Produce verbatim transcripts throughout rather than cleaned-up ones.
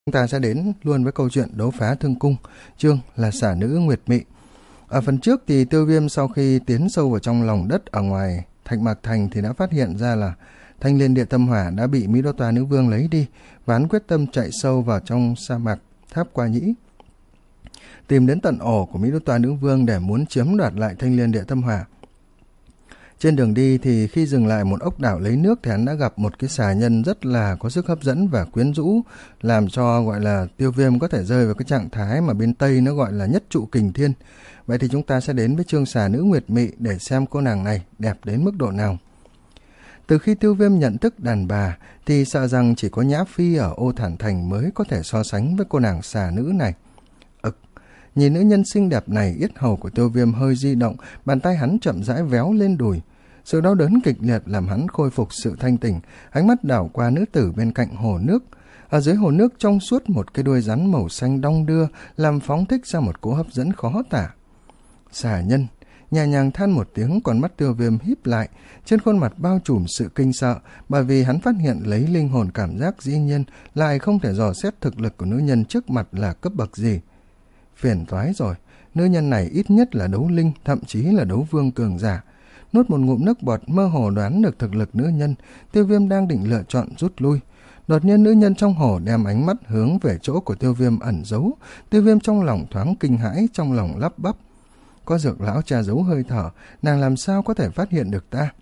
Chúng ta sẽ đến luôn với câu chuyện đấu phá thương cung, chương là xả nữ Nguyệt Mị. Ở phần trước thì Tiêu Viêm sau khi tiến sâu vào trong lòng đất ở ngoài Thạch Mạc Thành thì đã phát hiện ra là Thanh Liên Địa Tâm Hỏa đã bị Mỹ Đô Toa Nữ Vương lấy đi, và hắn quyết tâm chạy sâu vào trong sa mạc Tháp Qua Nhĩ, tìm đến tận ổ của Mỹ Đô Toa Nữ Vương để muốn chiếm đoạt lại Thanh Liên Địa Tâm Hỏa. Trên đường đi thì khi dừng lại một ốc đảo lấy nước thì hắn đã gặp một cái xà nhân rất là có sức hấp dẫn và quyến rũ, làm cho gọi là Tiêu Viêm có thể rơi vào cái trạng thái mà bên Tây nó gọi là nhất trụ kình thiên. Vậy thì chúng ta sẽ đến với chương xà nữ Nguyệt Mị để xem cô nàng này đẹp đến mức độ nào. Từ khi Tiêu Viêm nhận thức đàn bà thì sợ rằng chỉ có Nhã Phi ở Ô Thản Thành mới có thể so sánh với cô nàng xà nữ này. Ực, nhìn nữ nhân xinh đẹp này, yết hầu của Tiêu Viêm hơi di động, bàn tay hắn chậm rãi véo lên đùi. Sự đau đớn kịch liệt làm hắn khôi phục sự thanh tỉnh, ánh mắt đảo qua nữ tử bên cạnh hồ nước. Ở dưới hồ nước trong suốt một cái đuôi rắn màu xanh đong đưa, làm phóng thích ra một cỗ hấp dẫn khó tả. Xà nhân nhẹ nhàng than một tiếng, còn mắt Tiêu Viêm híp lại, trên khuôn mặt bao trùm sự kinh sợ, bởi vì hắn phát hiện lấy linh hồn cảm giác dĩ nhiên lại không thể dò xét thực lực của nữ nhân trước mặt là cấp bậc gì. Phiền toái rồi, nữ nhân này ít nhất là đấu linh, thậm chí là đấu vương cường giả. Nuốt một ngụm nước bọt, mơ hồ đoán được thực lực nữ nhân, Tiêu Viêm đang định lựa chọn rút lui. Đột nhiên nữ nhân trong hồ đem ánh mắt hướng về chỗ của Tiêu Viêm ẩn giấu. Tiêu Viêm trong lòng thoáng kinh hãi, trong lòng lắp bắp. Có Dược lão che giấu hơi thở, nàng làm sao có thể phát hiện được ta?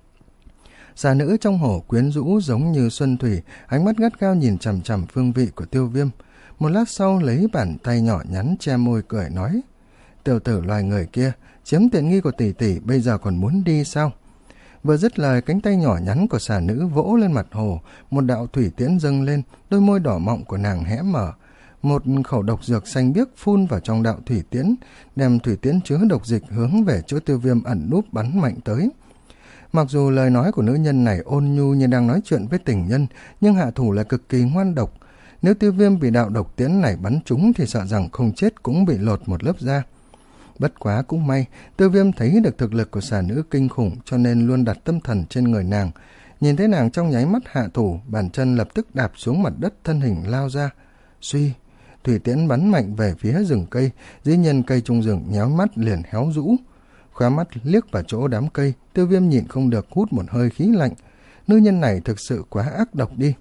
Xà nữ trong hồ quyến rũ giống như xuân thủy, ánh mắt gắt gao nhìn chằm chằm phương vị của Tiêu Viêm. Một lát sau lấy bàn tay nhỏ nhắn che môi cười nói: Tiểu tử loài người kia, chiếm tiện nghi của tỷ tỷ bây giờ còn muốn đi sao? Vừa dứt lời, cánh tay nhỏ nhắn của xà nữ vỗ lên mặt hồ, một đạo thủy tiễn dâng lên, đôi môi đỏ mọng của nàng hé mở. Một khẩu độc dược xanh biếc phun vào trong đạo thủy tiễn, đem thủy tiễn chứa độc dịch hướng về chỗ Tiêu Viêm ẩn núp bắn mạnh tới. Mặc dù lời nói của nữ nhân này ôn nhu như đang nói chuyện với tình nhân, nhưng hạ thủ là cực kỳ ngoan độc. Nếu Tiêu Viêm bị đạo độc tiễn này bắn trúng thì sợ rằng không chết cũng bị lột một lớp da. Bất quá cũng may, Tiêu Viêm thấy được thực lực của xà nữ kinh khủng, cho nên luôn đặt tâm thần trên người nàng. Nhìn thấy nàng trong nháy mắt hạ thủ, bàn chân lập tức đạp xuống mặt đất, thân hình lao ra. Suy, thủy tiễn bắn mạnh về phía rừng cây, dĩ nhiên cây trong rừng nhéo mắt liền héo rũ. Khóa mắt liếc vào chỗ đám cây, Tiêu Viêm nhịn không được hút một hơi khí lạnh. Nữ nhân này thực sự quá ác độc đi.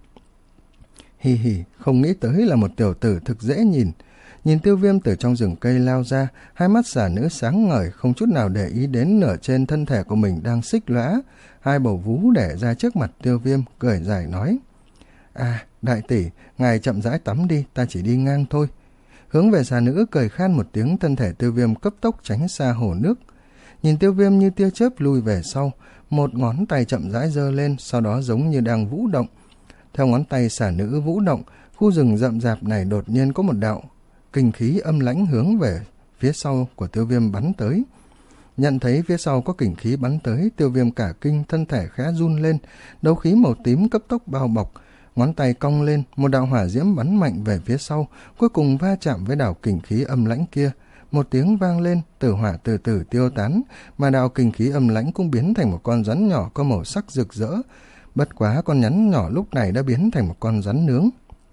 Hì hì, không nghĩ tới là một tiểu tử thực dễ nhìn. Nhìn Tiêu Viêm từ trong rừng cây lao ra, hai mắt xà nữ sáng ngời, không chút nào để ý đến nửa trên thân thể của mình đang xích lõa. Hai bầu vú để ra trước mặt Tiêu Viêm, cười dài nói: À, đại tỷ, ngài chậm rãi tắm đi, ta chỉ đi ngang thôi. Hướng về xà nữ cười khan một tiếng, thân thể Tiêu Viêm cấp tốc tránh xa hồ nước. Nhìn Tiêu Viêm như tia chớp lui về sau, một ngón tay chậm rãi giơ lên, sau đó giống như đang vũ động. Theo ngón tay xà nữ vũ động, khu rừng rậm rạp này đột nhiên có một đạo kinh khí âm lãnh hướng về phía sau của Tiêu Viêm bắn tới. Nhận thấy phía sau có kình khí bắn tới, Tiêu Viêm cả kinh, thân thể khẽ run lên, đấu khí màu tím cấp tốc bao bọc, ngón tay cong lên, một đạo hỏa diễm bắn mạnh về phía sau, cuối cùng va chạm với đạo kình khí âm lãnh kia. Một tiếng vang lên, tử hỏa từ từ tiêu tán, mà đạo kình khí âm lãnh cũng biến thành một con rắn nhỏ có màu sắc rực rỡ. Bất quá con rắn nhỏ lúc này đã biến thành một con rắn nướng.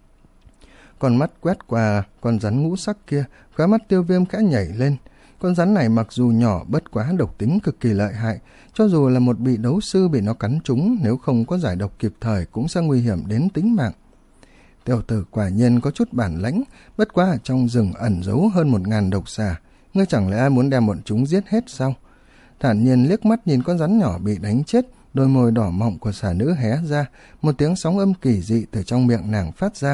Con mắt quét qua con rắn ngũ sắc kia, khóe mắt Tiêu Viêm khẽ nhảy lên. Con rắn này mặc dù nhỏ, bất quá độc tính cực kỳ lợi hại, cho dù là một vị đấu sư bị nó cắn trúng, nếu không có giải độc kịp thời cũng sẽ nguy hiểm đến tính mạng. Tiểu tử quả nhiên có chút bản lãnh, bất quá ở trong rừng ẩn giấu hơn một ngàn độc xà, ngươi chẳng lẽ muốn đem bọn chúng giết hết sao? Thản nhiên liếc mắt nhìn con rắn nhỏ bị đánh chết, đôi môi đỏ mọng của xà nữ hé ra, một tiếng sóng âm kỳ dị từ trong miệng nàng phát ra.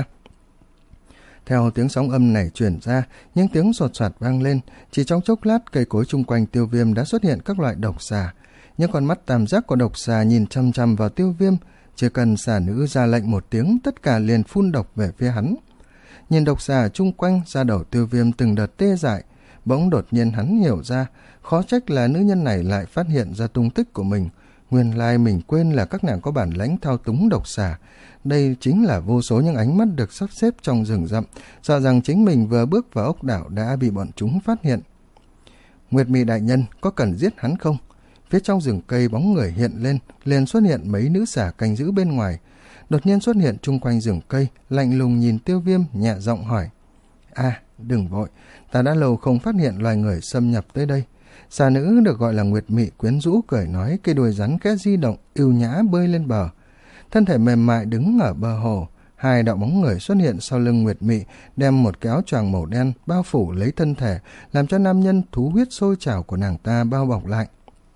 Theo tiếng sóng âm này truyền ra, những tiếng sột soạt vang lên, chỉ trong chốc lát cây cối chung quanh Tiêu Viêm đã xuất hiện các loại độc xà. Những con mắt tam giác của độc xà nhìn chăm chăm vào Tiêu Viêm, chỉ cần xà nữ ra lệnh một tiếng, tất cả liền phun độc về phía hắn. Nhìn độc xà chung quanh, da đầu Tiêu Viêm từng đợt tê dại, bỗng đột nhiên hắn hiểu ra, khó trách là nữ nhân này lại phát hiện ra tung tích của mình. Nguyên lai mình quên là các nàng có bản lãnh thao túng độc xà. Đây chính là vô số những ánh mắt được sắp xếp trong rừng rậm, sợ rằng chính mình vừa bước vào ốc đảo đã bị bọn chúng phát hiện. Nguyệt Mị đại nhân, có cần giết hắn không? Phía trong rừng cây bóng người hiện lên, liền xuất hiện mấy nữ xà canh giữ bên ngoài. đột nhiên xuất hiện chung quanh rừng cây, lạnh lùng nhìn Tiêu Viêm, nhẹ giọng hỏi: À, đừng vội, ta đã lâu không phát hiện loài người xâm nhập tới đây. Xà nữ được gọi là Nguyệt Mị quyến rũ cười nói, cây đuôi rắn khẽ di động, ưu nhã bơi lên bờ. Thân thể mềm mại đứng ở bờ hồ, hai đạo bóng người xuất hiện sau lưng Nguyệt Mị, đem một cái áo choàng màu đen bao phủ lấy thân thể, làm cho nam nhân thú huyết sôi trào của nàng ta bao bọc lại.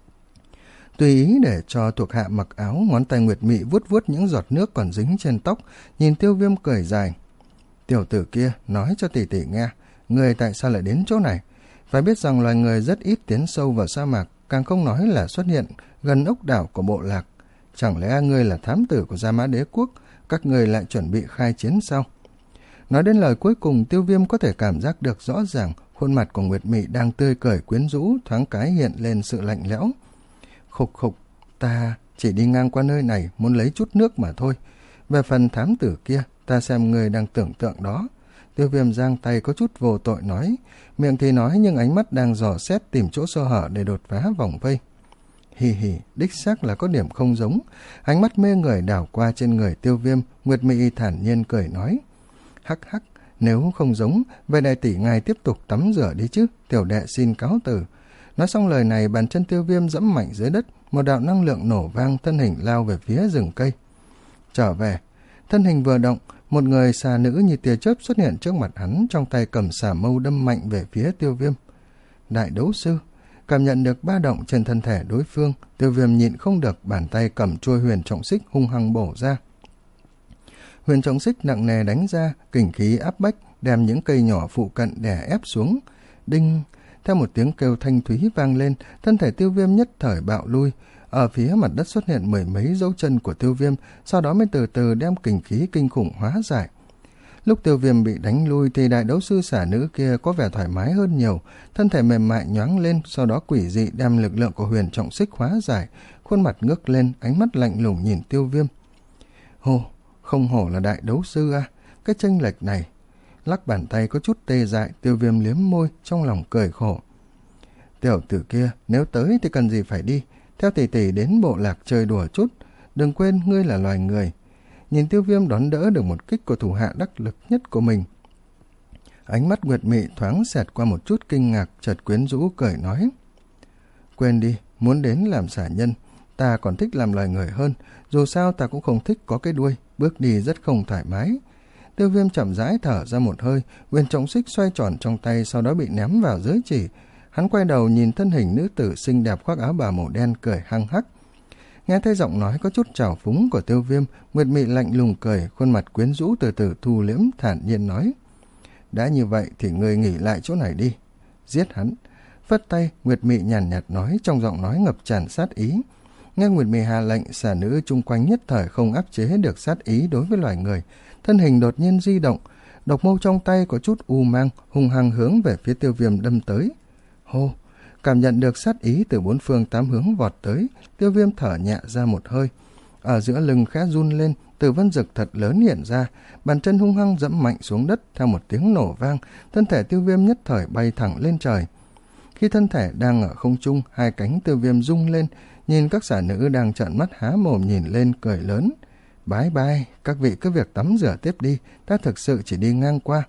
Tùy ý để cho thuộc hạ mặc áo, ngón tay Nguyệt Mị vuốt vuốt những giọt nước còn dính trên tóc, nhìn Tiêu Viêm cười dài. Tiểu tử kia, nói cho tỷ tỷ nghe, người tại sao lại đến chỗ này? Phải biết rằng loài người rất ít tiến sâu vào sa mạc, càng không nói là xuất hiện gần ốc đảo của bộ lạc. Chẳng lẽ ngươi là thám tử của Gia Mã Đế Quốc, các người lại chuẩn bị khai chiến sao? Nói đến lời cuối cùng, Tiêu Viêm có thể cảm giác được rõ ràng khuôn mặt của Nguyệt Mị đang tươi cười quyến rũ, thoáng cái hiện lên sự lạnh lẽo. Khục khục, ta chỉ đi ngang qua nơi này muốn lấy chút nước mà thôi. Về phần thám tử kia, ta xem người đang tưởng tượng đó. Tiêu Viêm giang tay có chút vô tội nói, miệng thì nói nhưng ánh mắt đang dò xét tìm chỗ sơ hở để đột phá vòng vây. Hì hì, đích xác là có điểm không giống. Ánh mắt mê người đảo qua trên người Tiêu Viêm, Nguyệt Mị thản nhiên cười nói. Hắc hắc, nếu không giống, vậy đại tỷ ngài tiếp tục tắm rửa đi chứ, tiểu đệ xin cáo từ. Nói xong lời này, bàn chân Tiêu Viêm dẫm mạnh dưới đất, một đạo năng lượng nổ vang, thân hình lao về phía rừng cây. Trở về, thân hình vừa động, một người xà nữ như tia chớp xuất hiện trước mặt hắn, trong tay cầm xà mâu đâm mạnh về phía Tiêu Viêm. Đại đấu sư, cảm nhận được ba động trên thân thể đối phương, Tiêu Viêm nhịn không được, bàn tay cầm chuôi huyền trọng xích hung hăng bổ ra. Huyền trọng xích nặng nề đánh ra, kình khí áp bách, đem những cây nhỏ phụ cận đè ép xuống. Đinh! Theo một tiếng kêu thanh thúy vang lên, thân thể Tiêu Viêm nhất thời bạo lui. Ở phía mặt đất xuất hiện mười mấy dấu chân của Tiêu Viêm, sau đó mới từ từ đem kình khí kinh khủng hóa giải. Lúc Tiêu Viêm bị đánh lui thì đại đấu sư xả nữ kia có vẻ thoải mái hơn nhiều, thân thể mềm mại nhoáng lên, sau đó quỷ dị đem lực lượng của huyền trọng xích hóa giải, khuôn mặt ngước lên, ánh mắt lạnh lùng nhìn Tiêu Viêm. Hồ, không hổ là đại đấu sư à, cái chênh lệch này. Lắc bàn tay có chút tê dại, Tiêu Viêm liếm môi, trong lòng cười khổ. Tiểu tử kia, nếu tới thì cần gì phải đi, theo tỷ tỷ đến bộ lạc chơi đùa chút, đừng quên ngươi là loài người. Nhìn Tiêu Viêm đón đỡ được một kích của thủ hạ đắc lực nhất của mình. Ánh mắt Nguyệt Mị thoáng xẹt qua một chút kinh ngạc, chợt quyến rũ cười nói. Quên đi, muốn đến làm xả nhân, ta còn thích làm loài người hơn, dù sao ta cũng không thích có cái đuôi, bước đi rất không thoải mái. Tiêu Viêm chậm rãi thở ra một hơi, huyền trọng xích xoay tròn trong tay, sau đó bị ném vào giới chỉ. Hắn quay đầu nhìn thân hình nữ tử xinh đẹp khoác áo bà màu đen cười hăng hắc. Nghe thấy giọng nói có chút trào phúng của Tiêu Viêm, Nguyệt Mị lạnh lùng cười, khuôn mặt quyến rũ từ từ thu liễm, thản nhiên nói. Đã như vậy thì ngươi nghỉ lại chỗ này đi. Giết hắn. Phất tay, Nguyệt Mị nhàn nhạt nói, trong giọng nói ngập tràn sát ý. Nghe Nguyệt Mị hạ lệnh, xà nữ chung quanh nhất thời không áp chế được sát ý đối với loài người. Thân hình đột nhiên di động, độc mâu trong tay có chút u mang, hung hăng hướng về phía Tiêu Viêm đâm tới. Hô! Cảm nhận được sát ý từ bốn phương tám hướng vọt tới, Tiêu Viêm thở nhẹ ra một hơi. Ở giữa lưng khẽ run lên, tử vân dực thật lớn hiện ra, bàn chân hung hăng dẫm mạnh xuống đất, theo một tiếng nổ vang, thân thể Tiêu Viêm nhất thời bay thẳng lên trời. Khi thân thể đang ở không trung, hai cánh Tiêu Viêm rung lên, nhìn các xà nữ đang trợn mắt há mồm nhìn lên cười lớn. Bái bai, các vị cứ việc tắm rửa tiếp đi, ta thực sự chỉ đi ngang qua.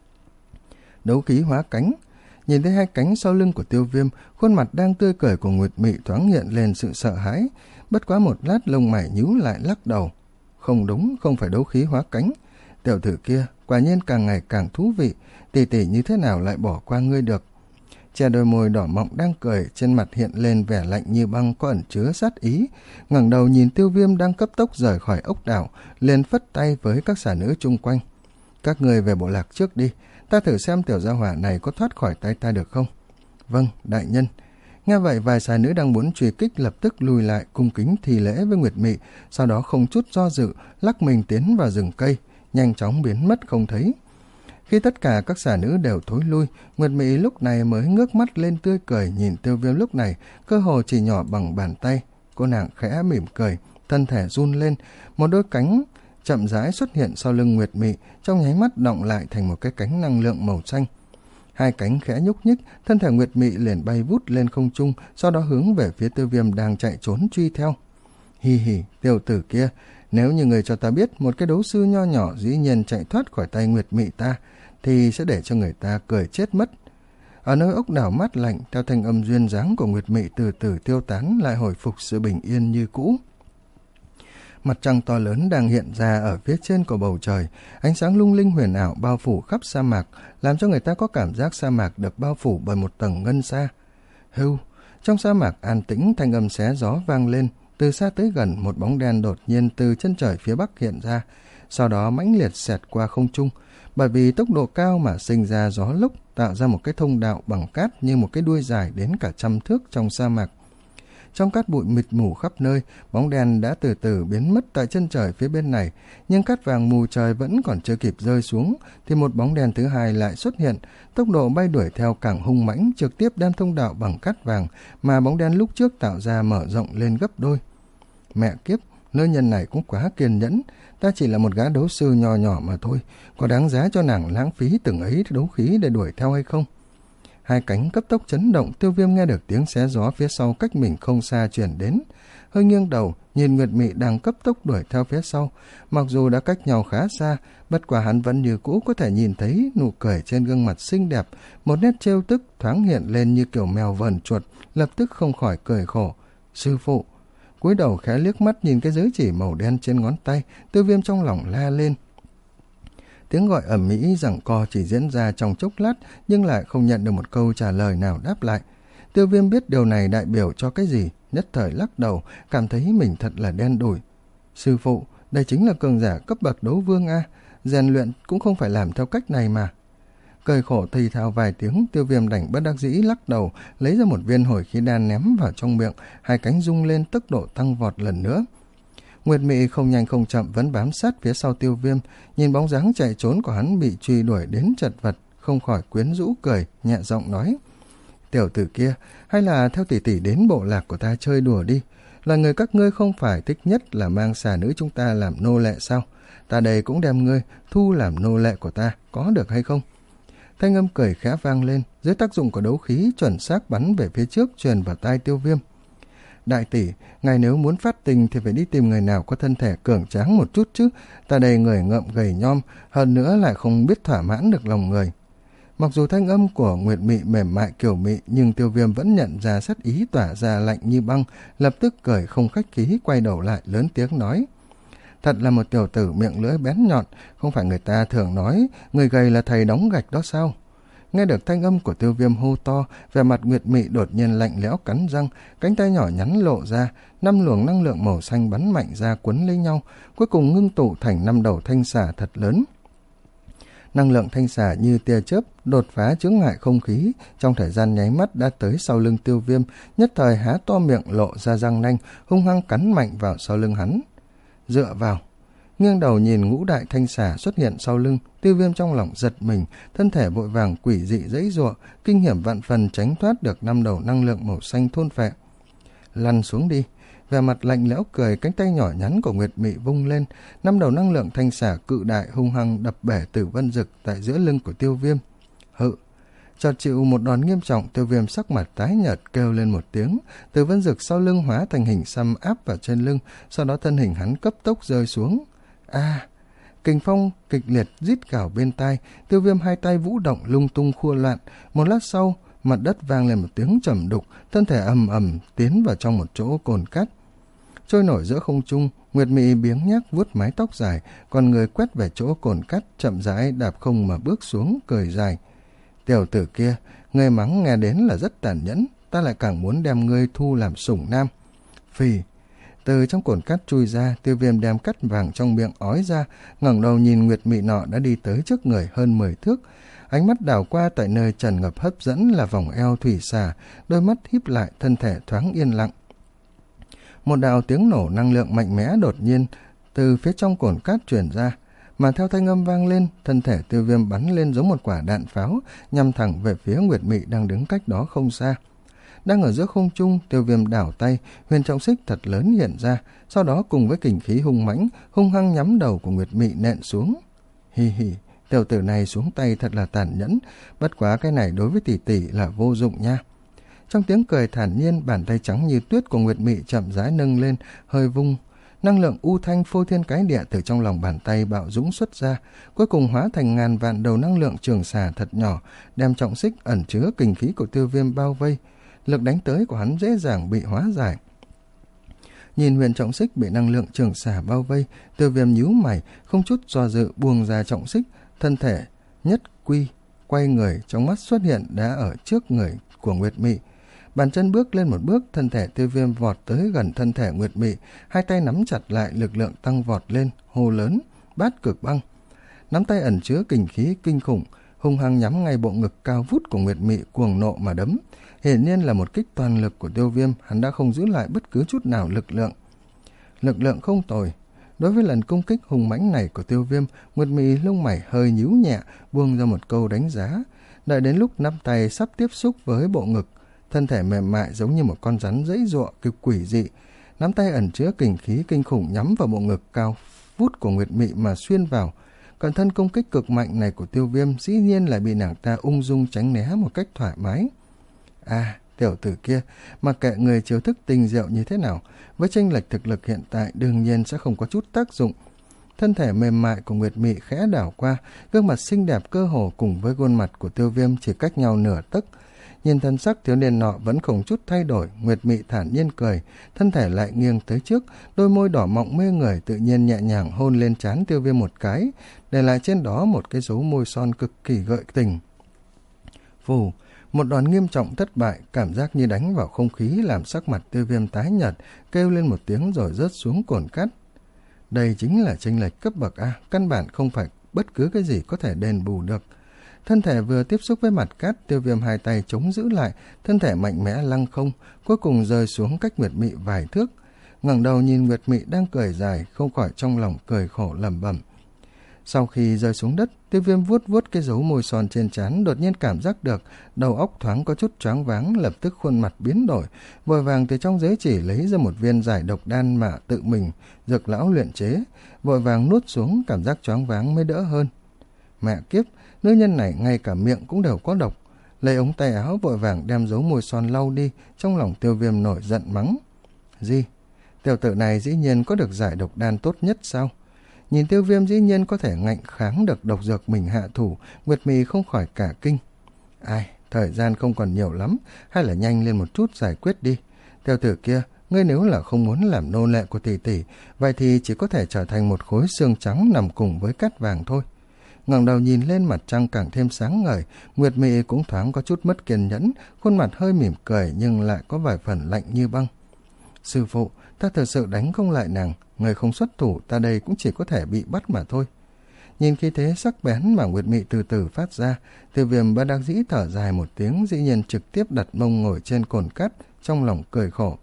Đấu khí hóa cánh. Nhìn thấy hai cánh sau lưng của Tiêu Viêm, khuôn mặt đang tươi cười của Nguyệt Mị thoáng hiện lên sự sợ hãi. Bất quá một lát lông mày nhíu lại lắc đầu. Không đúng, không phải đấu khí hóa cánh. Tiểu tử kia, quả nhiên càng ngày càng thú vị, tỷ tỷ như thế nào lại bỏ qua ngươi được. Che đôi môi đỏ mọng đang cười, trên mặt hiện lên vẻ lạnh như băng có ẩn chứa sát ý. Ngẩng đầu nhìn Tiêu Viêm đang cấp tốc rời khỏi ốc đảo, liền phất tay với các xà nữ chung quanh. Các người về bộ lạc trước đi, ta thử xem tiểu gia hỏa này có thoát khỏi tay ta được không? Vâng, đại nhân. Nghe vậy, vài xà nữ đang muốn truy kích lập tức lùi lại, cung kính thi lễ với Nguyệt Mị, sau đó không chút do dự, lắc mình tiến vào rừng cây, nhanh chóng biến mất không thấy. Khi tất cả các xà nữ đều thối lui, Nguyệt Mị lúc này mới ngước mắt lên tươi cười, nhìn Tiêu Viêm lúc này, cơ hồ chỉ nhỏ bằng bàn tay. Cô nàng khẽ mỉm cười, thân thể run lên, một đôi cánh chậm rãi xuất hiện sau lưng Nguyệt Mị, trong nháy mắt động lại thành một cái cánh năng lượng màu xanh. Hai cánh khẽ nhúc nhích, thân thể Nguyệt Mị liền bay vút lên không trung, sau đó hướng về phía Tiêu Viêm đang chạy trốn truy theo. Hì hì, tiểu tử kia, Nếu như người cho ta biết một cái đấu sư nho nhỏ dĩ nhiên chạy thoát khỏi tay Nguyệt Mị ta, thì sẽ để cho người ta cười chết mất. Ở nơi ốc đảo mát lạnh, theo thanh âm duyên dáng của Nguyệt Mị từ từ tiêu tán, lại hồi phục sự bình yên như cũ. Mặt trăng to lớn đang hiện ra ở phía trên của bầu trời, ánh sáng lung linh huyền ảo bao phủ khắp sa mạc, làm cho người ta có cảm giác sa mạc được bao phủ bởi một tầng ngân sa. Hưu, trong sa mạc an tĩnh, thanh âm xé gió vang lên, từ xa tới gần một bóng đen đột nhiên từ chân trời phía bắc hiện ra, sau đó mãnh liệt xẹt qua không trung, bởi vì tốc độ cao mà sinh ra gió lốc, tạo ra một cái thông đạo bằng cát như một cái đuôi dài đến cả trăm thước trong sa mạc. Trong cát bụi mịt mù khắp nơi, bóng đen đã từ từ biến mất tại chân trời phía bên này, nhưng cát vàng mù trời vẫn còn chưa kịp rơi xuống, thì một bóng đen thứ hai lại xuất hiện, tốc độ bay đuổi theo càng hung mãnh, trực tiếp đem thông đạo bằng cát vàng mà bóng đen lúc trước tạo ra mở rộng lên gấp đôi. Mẹ kiếp, nữ nhân này cũng quá kiên nhẫn, ta chỉ là một gã đấu sư nhỏ nhỏ mà thôi, có đáng giá cho nàng lãng phí từng ấy đấu khí để đuổi theo hay không? Hai cánh cấp tốc chấn động, Tiêu Viêm nghe được tiếng xé gió phía sau cách mình không xa truyền đến. Hơi nghiêng đầu, nhìn Nguyệt Mị đang cấp tốc đuổi theo phía sau. Mặc dù đã cách nhau khá xa, bất quả hắn vẫn như cũ có thể nhìn thấy nụ cười trên gương mặt xinh đẹp, một nét trêu tức thoáng hiện lên như kiểu mèo vờn chuột, lập tức không khỏi cười khổ. Sư phụ! Cúi đầu khẽ liếc mắt nhìn cái giới chỉ màu đen trên ngón tay, Tiêu Viêm trong lòng la lên. Tiếng gọi ầm ĩ giằng co chỉ diễn ra trong chốc lát, nhưng lại không nhận được một câu trả lời nào đáp lại. Tiêu Viêm biết điều này đại biểu cho cái gì, nhất thời lắc đầu, cảm thấy mình thật là đen đủi. Sư phụ, đây chính là cường giả cấp bậc đấu vương a, rèn luyện cũng không phải làm theo cách này mà. Cười khổ thì thào vài tiếng, Tiêu Viêm đành bất đắc dĩ lắc đầu, lấy ra một viên hồi khí đan ném vào trong miệng, hai cánh rung lên tốc độ tăng vọt lần nữa. Nguyệt Mị không nhanh không chậm vẫn bám sát phía sau Tiêu Viêm, nhìn bóng dáng chạy trốn của hắn bị truy đuổi đến chật vật, không khỏi quyến rũ cười, nhẹ giọng nói: Tiểu tử kia, hay là theo tỷ tỷ đến bộ lạc của ta chơi đùa đi, là người các ngươi không phải thích nhất là mang xà nữ chúng ta làm nô lệ sao? Ta đây cũng đem ngươi thu làm nô lệ của ta, có được hay không? Thanh âm cười khẽ vang lên, dưới tác dụng của đấu khí chuẩn xác bắn về phía trước truyền vào tai Tiêu Viêm. Đại tỷ, ngài nếu muốn phát tình thì phải đi tìm người nào có thân thể cường tráng một chút chứ, ta đây người ngợm gầy nhom, hơn nữa lại không biết thỏa mãn được lòng người. Mặc dù thanh âm của Nguyệt Mị mềm mại kiểu mị, nhưng Tiêu Viêm vẫn nhận ra sát ý tỏa ra lạnh như băng, lập tức cười không khách khí quay đầu lại lớn tiếng nói: Thật là một tiểu tử miệng lưỡi bén nhọn, không phải người ta thường nói người gầy là thầy đóng gạch đó sao? Nghe được thanh âm của Tiêu Viêm hô to, vẻ mặt Nguyệt Mị đột nhiên lạnh lẽo cắn răng, cánh tay nhỏ nhắn lộ ra, năm luồng năng lượng màu xanh bắn mạnh ra quấn lấy nhau, cuối cùng ngưng tụ thành năm đầu thanh xà thật lớn. Năng lượng thanh xà như tia chớp đột phá chướng ngại không khí, trong thời gian nháy mắt đã tới sau lưng Tiêu Viêm, nhất thời há to miệng lộ ra răng nanh, hung hăng cắn mạnh vào sau lưng hắn. Dựa vào. Nghiêng đầu nhìn ngũ đại thanh xà xuất hiện sau lưng, Tiêu Viêm trong lòng giật mình, thân thể vội vàng quỷ dị giãy giụa, kinh hiểm vạn phần tránh thoát được năm đầu năng lượng màu xanh thôn phệ. Lăn xuống đi. Vẻ mặt lạnh lẽo cười, cánh tay nhỏ nhắn của Nguyệt Mị vung lên, năm đầu năng lượng thanh xà cự đại hung hăng đập bể Tử Vân Dực tại giữa lưng của Tiêu Viêm. Hự. Chợt chịu một đòn nghiêm trọng, Tiêu Viêm sắc mặt tái nhợt kêu lên một tiếng, Tử Vân Dực sau lưng hóa thành hình xăm áp vào trên lưng, sau đó thân hình hắn cấp tốc rơi xuống. A! À, kình phong kịch liệt rít gào bên tai, Tiêu Viêm hai tay vũ động lung tung khua loạn, một lát sau, mặt đất vang lên một tiếng trầm đục, thân thể ầm ầm tiến vào trong một chỗ cồn cát. Trôi nổi giữa không trung, Nguyệt Mị biếng nhác vuốt mái tóc dài, còn người quét về chỗ cồn cát, chậm rãi đạp không mà bước xuống, cười dài. Tiểu tử kia, ngươi mắng nghe đến là rất tàn nhẫn, ta lại càng muốn đem ngươi thu làm sủng nam. Phì. Từ trong cồn cát chui ra, Tiêu Viêm đem cát vàng trong miệng ói ra, ngẩng đầu nhìn Nguyệt Mị nọ đã đi tới trước người hơn mười thước. Ánh mắt đảo qua tại nơi tràn ngập hấp dẫn là vòng eo thủy xà, đôi mắt híp lại, thân thể thoáng yên lặng. Một đạo tiếng nổ năng lượng mạnh mẽ đột nhiên từ phía trong cồn cát truyền ra, mà theo thanh âm vang lên, thân thể Tiêu Viêm bắn lên giống một quả đạn pháo, nhắm thẳng về phía Nguyệt Mị đang đứng cách đó không xa. Đang ở giữa không trung, Tiêu Viêm đảo tay, huyền trọng xích thật lớn hiện ra, sau đó cùng với kình khí hung mãnh, hung hăng nhắm đầu của Nguyệt Mị nện xuống. Hi hi, tiểu tử này xuống tay thật là tàn nhẫn, bất quá cái này đối với tỷ tỷ là vô dụng nha. Trong tiếng cười thản nhiên, bàn tay trắng như tuyết của Nguyệt Mị chậm rãi nâng lên, hơi vung, Năng lượng u thanh phô thiên cái địa từ trong lòng bàn tay bạo dũng xuất ra, cuối cùng hóa thành ngàn vạn đầu năng lượng trường xà thật nhỏ, đem trọng xích ẩn chứa kình khí của Tiêu Viêm bao vây. Lực đánh tới của hắn dễ dàng bị hóa giải. Nhìn huyền trọng xích bị năng lượng trường xà bao vây, Tiêu Viêm nhíu mày, không chút do dự buông ra trọng xích, thân thể nhất quy quay người, trong mắt xuất hiện đã ở trước người của Nguyệt Mị. Bàn chân bước lên một bước, thân thể Tiêu Viêm vọt tới gần thân thể Nguyệt Mị, hai tay nắm chặt lại, lực lượng tăng vọt lên, hô lớn: Bát Cực Băng! Nắm tay ẩn chứa kình khí kinh khủng, hung hăng nhắm ngay bộ ngực cao vút của Nguyệt Mị, cuồng nộ mà đấm. Hiển nhiên là một kích toàn lực của Tiêu Viêm, hắn đã không giữ lại bất cứ chút nào lực lượng. Lực lượng không tồi. Đối với lần công kích hùng mãnh này của Tiêu Viêm, Nguyệt Mị lông mày hơi nhíu nhẹ, buông ra một câu đánh giá. Đợi đến lúc nắm tay sắp tiếp xúc với bộ ngực, thân thể mềm mại giống như một con rắn giãy giụa cực quỷ dị, nắm tay ẩn chứa kình khí kinh khủng nhắm vào bộ ngực cao vút của Nguyệt Mị mà xuyên vào. Cận thân công kích cực mạnh này của Tiêu Viêm dĩ nhiên lại bị nàng ta ung dung tránh né một cách thoải mái. À, tiểu tử kia, mặc kệ người chiêu thức tinh diệu như thế nào, với chênh lệch thực lực hiện tại đương nhiên sẽ không có chút tác dụng. Thân thể mềm mại của Nguyệt Mị khẽ đảo qua, gương mặt xinh đẹp cơ hồ cùng với khuôn mặt của Tiêu Viêm chỉ cách nhau nửa tấc. Nhìn thân sắc thiếu niên nọ vẫn không chút thay đổi, Nguyệt Mị thản nhiên cười, thân thể lại nghiêng tới trước, đôi môi đỏ mọng mê người tự nhiên nhẹ nhàng hôn lên trán Tiêu Viêm một cái, để lại trên đó một cái dấu môi son cực kỳ gợi tình. Phù, một đòn nghiêm trọng thất bại, cảm giác như đánh vào không khí làm sắc mặt Tiêu Viêm tái nhợt, kêu lên một tiếng rồi rớt xuống cồn cát. Đây chính là chênh lệch cấp bậc A, căn bản không phải bất cứ cái gì có thể đền bù được. Thân thể vừa tiếp xúc với mặt cát, Tiêu Viêm hai tay chống giữ lại, thân thể mạnh mẽ lăng không, cuối cùng rơi xuống cách Nguyệt Mị vài thước. Ngẩng đầu nhìn Nguyệt Mị đang cười dài, không khỏi trong lòng cười khổ lẩm bẩm. Sau khi rơi xuống đất, Tiêu Viêm vuốt vuốt cái dấu môi son trên trán, đột nhiên cảm giác được đầu óc thoáng có chút choáng váng, lập tức khuôn mặt biến đổi, vội vàng từ trong giới chỉ lấy ra một viên giải độc đan mà tự mình dược lão luyện chế, vội vàng nuốt xuống, cảm giác choáng váng mới đỡ hơn. Mẹ kiếp, nữ nhân này ngay cả miệng cũng đều có độc. Lấy ống tay áo vội vàng đem dấu môi son lau đi, trong lòng Tiêu Viêm nổi giận mắng. Gì? Tiểu tử này dĩ nhiên có được giải độc đan tốt nhất sao? Nhìn Tiêu Viêm dĩ nhiên có thể ngạnh kháng được độc dược mình hạ thủ, Nguyệt Mị không khỏi cả kinh. Ai, thời gian không còn nhiều lắm, hay là nhanh lên một chút giải quyết đi. Tiểu tử kia, ngươi nếu là không muốn làm nô lệ của tỷ tỷ, vậy thì chỉ có thể trở thành một khối xương trắng nằm cùng với cát vàng thôi. Ngẩng đầu nhìn lên, mặt trăng càng thêm sáng ngời, Nguyệt Mị cũng thoáng có chút mất kiên nhẫn, khuôn mặt hơi mỉm cười nhưng lại có vài phần lạnh như băng. Sư phụ, ta thật sự đánh không lại nàng, người không xuất thủ, ta đây cũng chỉ có thể bị bắt mà thôi. Nhìn khí thế sắc bén mà Nguyệt Mị từ từ phát ra, Tiêu Viêm bất đắc dĩ thở dài một tiếng, dĩ nhiên trực tiếp đặt mông ngồi trên cồn cát, trong lòng cười khổ.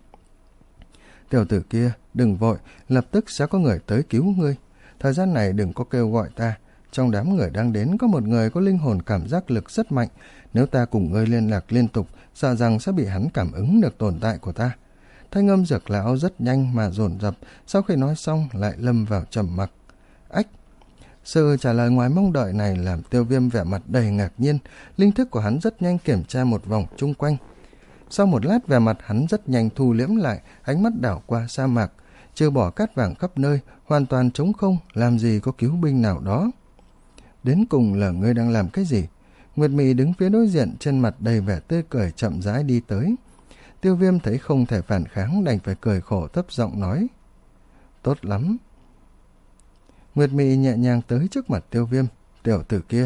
Tiểu tử kia, đừng vội, lập tức sẽ có người tới cứu ngươi. Thời gian này đừng có kêu gọi ta. Trong đám người đang đến có một người có linh hồn cảm giác lực rất mạnh, nếu ta cùng ngươi liên lạc liên tục, sợ rằng sẽ bị hắn cảm ứng được tồn tại của ta. Thanh âm dược lão rất nhanh mà dồn dập, sau khi nói xong lại lâm vào trầm mặc. Ách! Sự trả lời ngoài mong đợi này làm Tiêu Viêm vẻ mặt đầy ngạc nhiên, linh thức của hắn rất nhanh kiểm tra một vòng chung quanh. Sau một lát vẻ mặt hắn rất nhanh thu liễm lại, ánh mắt đảo qua sa mạc, trừ bỏ cát vàng khắp nơi, hoàn toàn trống không, làm gì có cứu binh nào đó. Đến cùng là ngươi đang làm cái gì? Nguyệt Mị đứng phía đối diện, trên mặt đầy vẻ tươi cười chậm rãi đi tới. Tiêu Viêm thấy không thể phản kháng, đành phải cười khổ thấp giọng nói. Tốt lắm. Nguyệt Mị nhẹ nhàng tới trước mặt Tiêu Viêm. Tiểu tử kia,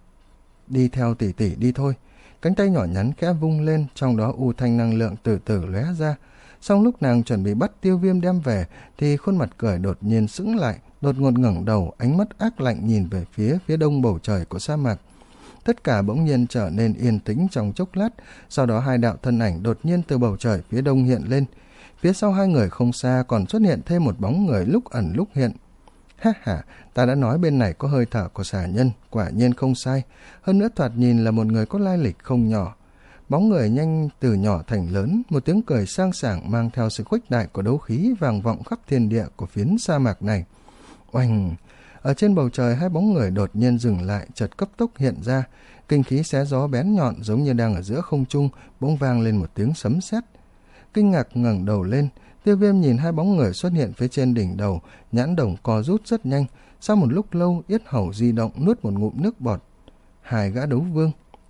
đi theo tỷ tỷ đi thôi. Cánh tay nhỏ nhắn khẽ vung lên, trong đó u thanh năng lượng từ từ lóe ra. Xong lúc nàng chuẩn bị bắt Tiêu Viêm đem về, thì khuôn mặt cười đột nhiên sững lại, đột ngột ngẩng đầu, ánh mắt ác lạnh nhìn về phía phía đông bầu trời của sa mạc. Tất cả bỗng nhiên trở nên yên tĩnh trong chốc lát, sau đó hai đạo thân ảnh đột nhiên từ bầu trời phía đông hiện lên. Phía sau hai người không xa còn xuất hiện thêm một bóng người lúc ẩn lúc hiện. Ha ha, ta đã nói bên này có hơi thở của xà nhân, quả nhiên không sai. Hơn nữa thoạt nhìn là một người có lai lịch không nhỏ. Bóng người nhanh từ nhỏ thành lớn, một tiếng cười sang sảng mang theo sự khuếch đại của đấu khí vang vọng khắp thiên địa của phiến sa mạc này. Oanh! Ở trên bầu trời hai bóng người đột nhiên dừng lại, chợt cấp tốc hiện ra, kinh khí xé gió bén nhọn giống như đang ở giữa không trung, bỗng vang lên một tiếng sấm sét. Kinh ngạc ngẩng đầu lên, Tiêu Viêm nhìn hai bóng người xuất hiện phía trên đỉnh đầu, nhãn đồng co rút rất nhanh. Sau một lúc lâu, yết hầu di động, nuốt một ngụm nước bọt. Hai gã đấu vương.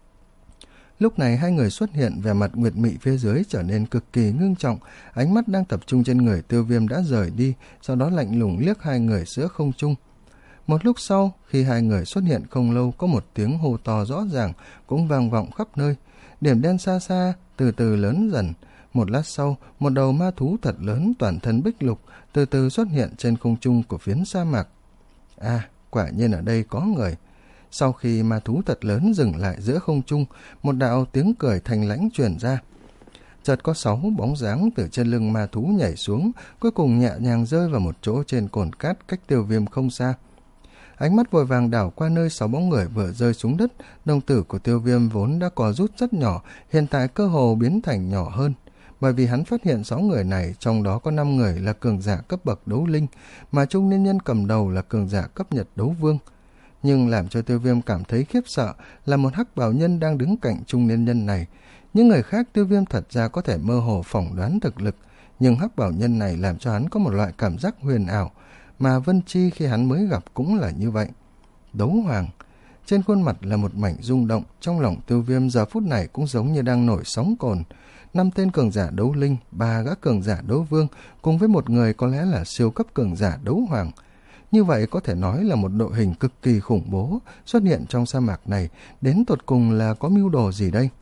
Lúc này hai người xuất hiện, vẻ mặt Nguyệt Mị phía dưới trở nên cực kỳ ngưng trọng, ánh mắt đang tập trung trên người Tiêu Viêm đã rời đi, sau đó lạnh lùng liếc hai người giữa không trung. Một lúc sau, khi hai người xuất hiện không lâu, có một tiếng hô to rõ ràng cũng vang vọng khắp nơi. Điểm đen xa xa từ từ lớn dần. Một lát sau, một đầu ma thú thật lớn toàn thân bích lục từ từ xuất hiện trên không trung của phiến sa mạc. À, quả nhiên ở đây có người. Sau khi ma thú thật lớn dừng lại giữa không trung, một đạo tiếng cười thanh lãnh truyền ra. Chợt có sáu bóng dáng từ trên lưng ma thú nhảy xuống, cuối cùng nhẹ nhàng rơi vào một chỗ trên cồn cát cách Tiêu Viêm không xa. Ánh mắt vội vàng đảo qua nơi sáu bóng người vừa rơi xuống đất, đồng tử của Tiêu Viêm vốn đã có rút rất nhỏ, hiện tại cơ hồ biến thành nhỏ hơn. Bởi vì hắn phát hiện sáu người này, trong đó có năm người là cường giả cấp bậc đấu linh, mà trung niên nhân cầm đầu là cường giả cấp nhật đấu vương. Nhưng làm cho Tiêu Viêm cảm thấy khiếp sợ là một hắc bào nhân đang đứng cạnh trung niên nhân này. Những người khác Tiêu Viêm thật ra có thể mơ hồ phỏng đoán thực lực, nhưng hắc bào nhân này làm cho hắn có một loại cảm giác huyền ảo, mà Vân Chi khi hắn mới gặp cũng là như vậy. Đấu hoàng. Trên khuôn mặt là một mảnh rung động, trong lòng Tiêu Viêm giờ phút này cũng giống như đang nổi sóng cồn. Năm tên cường giả đấu linh, ba gã cường giả đấu vương, cùng với một người có lẽ là siêu cấp cường giả đấu hoàng. Như vậy có thể nói là một đội hình cực kỳ khủng bố xuất hiện trong sa mạc này, đến tột cùng là có mưu đồ gì đây?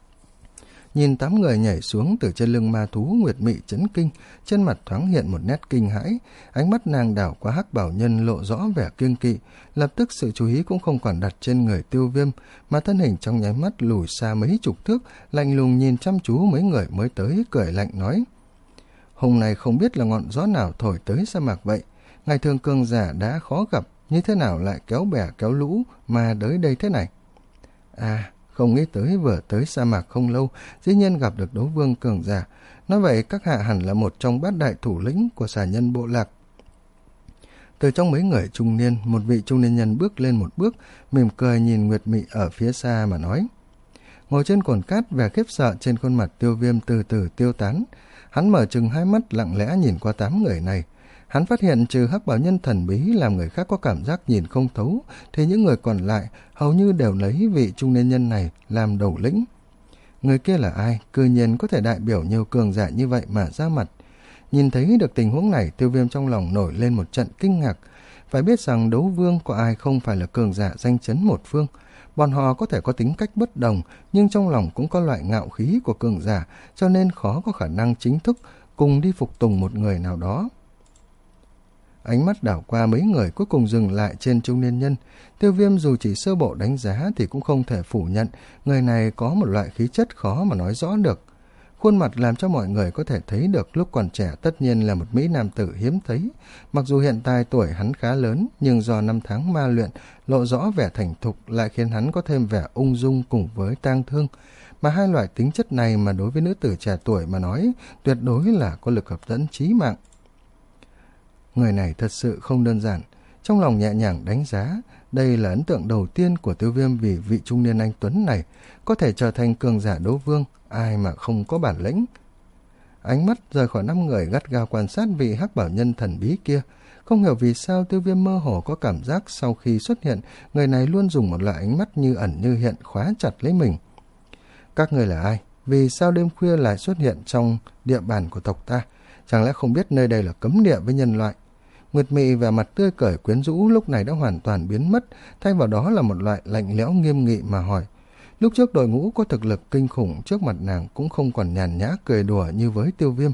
Nhìn tám người nhảy xuống từ trên lưng ma thú, Nguyệt Mị chấn kinh, trên mặt thoáng hiện một nét kinh hãi, ánh mắt nàng đảo qua hắc bảo nhân lộ rõ vẻ kiêng kỵ, lập tức sự chú ý cũng không còn đặt trên người Tiêu Viêm, mà thân hình trong nháy mắt lùi xa mấy chục thước, lạnh lùng nhìn chăm chú mấy người mới tới, cười lạnh nói: Hôm nay không biết là ngọn gió nào thổi tới sa mạc vậy, ngày thường cường giả đã khó gặp, như thế nào lại kéo bè kéo lũ mà tới đây thế này? À, không nghĩ tới vừa tới sa mạc không lâu, dĩ nhiên gặp được đấu vương cường giả. Nói vậy các hạ hẳn là một trong bát đại thủ lĩnh của xà nhân bộ lạc. Từ trong mấy người trung niên, một vị trung niên nhân bước lên một bước, mỉm cười nhìn Nguyệt Mị ở phía xa mà nói. Ngồi trên cồn cát, vẻ khiếp sợ trên khuôn mặt Tiêu Viêm từ từ tiêu tán. Hắn mở chừng hai mắt lặng lẽ nhìn qua tám người này. Hắn phát hiện trừ hắc bảo nhân thần bí làm người khác có cảm giác nhìn không thấu, thì những người còn lại hầu như đều lấy vị trung niên nhân này làm đầu lĩnh. Người kia là ai? Cư nhiên có thể đại biểu nhiều cường giả như vậy mà ra mặt. Nhìn thấy được tình huống này, Tiêu Viêm trong lòng nổi lên một trận kinh ngạc. Phải biết rằng đấu vương có ai không phải là cường giả danh chấn một phương. Bọn họ có thể có tính cách bất đồng, nhưng trong lòng cũng có loại ngạo khí của cường giả, cho nên khó có khả năng chính thức cùng đi phục tùng một người nào đó. Ánh mắt đảo qua mấy người cuối cùng dừng lại trên trung niên nhân. Tiêu Viêm dù chỉ sơ bộ đánh giá thì cũng không thể phủ nhận người này có một loại khí chất khó mà nói rõ được. Khuôn mặt làm cho mọi người có thể thấy được lúc còn trẻ tất nhiên là một mỹ nam tử hiếm thấy. Mặc dù hiện tại tuổi hắn khá lớn, nhưng do năm tháng ma luyện lộ rõ vẻ thành thục lại khiến hắn có thêm vẻ ung dung cùng với tang thương. Mà hai loại tính chất này mà đối với nữ tử trẻ tuổi mà nói tuyệt đối là có lực hấp dẫn chí mạng. Người này thật sự không đơn giản. Trong lòng nhẹ nhàng đánh giá, đây là ấn tượng đầu tiên của Tiêu Viêm vì vị trung niên anh tuấn này có thể trở thành cường giả đấu vương, ai mà không có bản lĩnh. Ánh mắt rời khỏi năm người gắt gao quan sát vị hắc bảo nhân thần bí kia. Không hiểu vì sao Tiêu Viêm mơ hồ có cảm giác sau khi xuất hiện, người này luôn dùng một loại ánh mắt như ẩn như hiện khóa chặt lấy mình. Các người là ai? Vì sao đêm khuya lại xuất hiện trong địa bàn của tộc ta? Chẳng lẽ không biết nơi đây là cấm địa với nhân loại? Nguyệt Mị vẻ mặt tươi cười quyến rũ lúc này đã hoàn toàn biến mất, thay vào đó là một loại lạnh lẽo nghiêm nghị mà hỏi. Lúc trước đội ngũ có thực lực kinh khủng, trước mặt nàng cũng không còn nhàn nhã cười đùa như với Tiêu Viêm.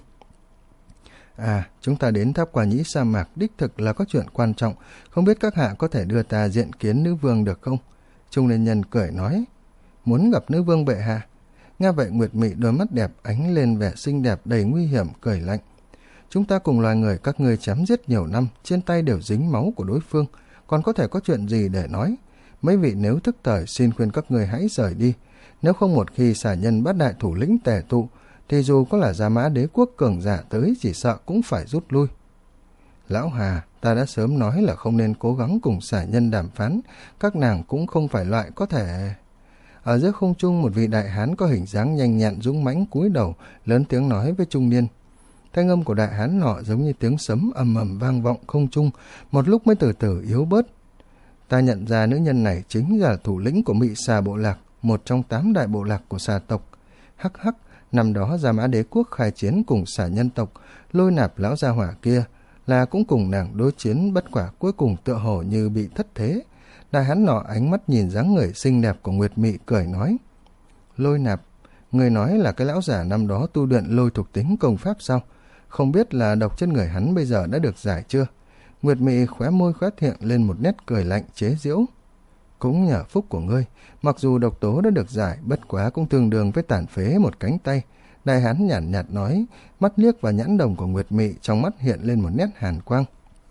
À, chúng ta đến tháp Quả Nhĩ sa mạc đích thực là có chuyện quan trọng, không biết các hạ có thể đưa ta diện kiến nữ vương được không? Trung niên nhân cười nói. Muốn gặp nữ vương bệ hạ? Nghe vậy Nguyệt Mị đôi mắt đẹp ánh lên vẻ xinh đẹp đầy nguy hiểm, cười lạnh. Chúng ta cùng loài người các ngươi chém giết nhiều năm, trên tay đều dính máu của đối phương, còn có thể có chuyện gì để nói? Mấy vị nếu thức thời xin khuyên các ngươi hãy rời đi, nếu không một khi xà nhân bát đại thủ lĩnh tề tụ, thì dù có là Gia Mã đế quốc cường giả tới chỉ sợ cũng phải rút lui. Lão Hà, ta đã sớm nói là không nên cố gắng cùng xà nhân đàm phán, các nàng cũng không phải loại có thể... Ở giữa không trung một vị đại hán có hình dáng nhanh nhẹn dũng mãnh cúi đầu, lớn tiếng nói với trung niên. thanh âm của đại hán nọ giống như tiếng sấm ầm ầm vang vọng không trung, một lúc mới từ từ yếu bớt. Ta nhận ra nữ nhân này chính là thủ lĩnh của Mị Xà bộ lạc, một trong tám đại bộ lạc của xà tộc. Hắc hắc, năm đó Gia Mã Đế quốc khai chiến cùng xà nhân tộc, Lôi Nạp lão gia hỏa kia là cũng cùng nàng đối chiến, bất quả cuối cùng tựa hồ như bị thất thế. Đại hán nọ ánh mắt nhìn dáng người xinh đẹp của Nguyệt Mị cười nói: Lôi Nạp, người nói là cái lão giả năm đó tu luyện lôi thuộc tính công pháp sao? Không biết là độc trên người hắn bây giờ đã được giải chưa? Nguyệt Mị khóe môi khóe hiện lên một nét cười lạnh chế giễu. Cũng nhờ phúc của ngươi, mặc dù độc tố đã được giải, bất quá cũng tương đương với tàn phế một cánh tay. Đại hán nhàn nhạt, nhạt nói, mắt liếc vào nhãn đồng của Nguyệt Mị, trong mắt hiện lên một nét hàn quang.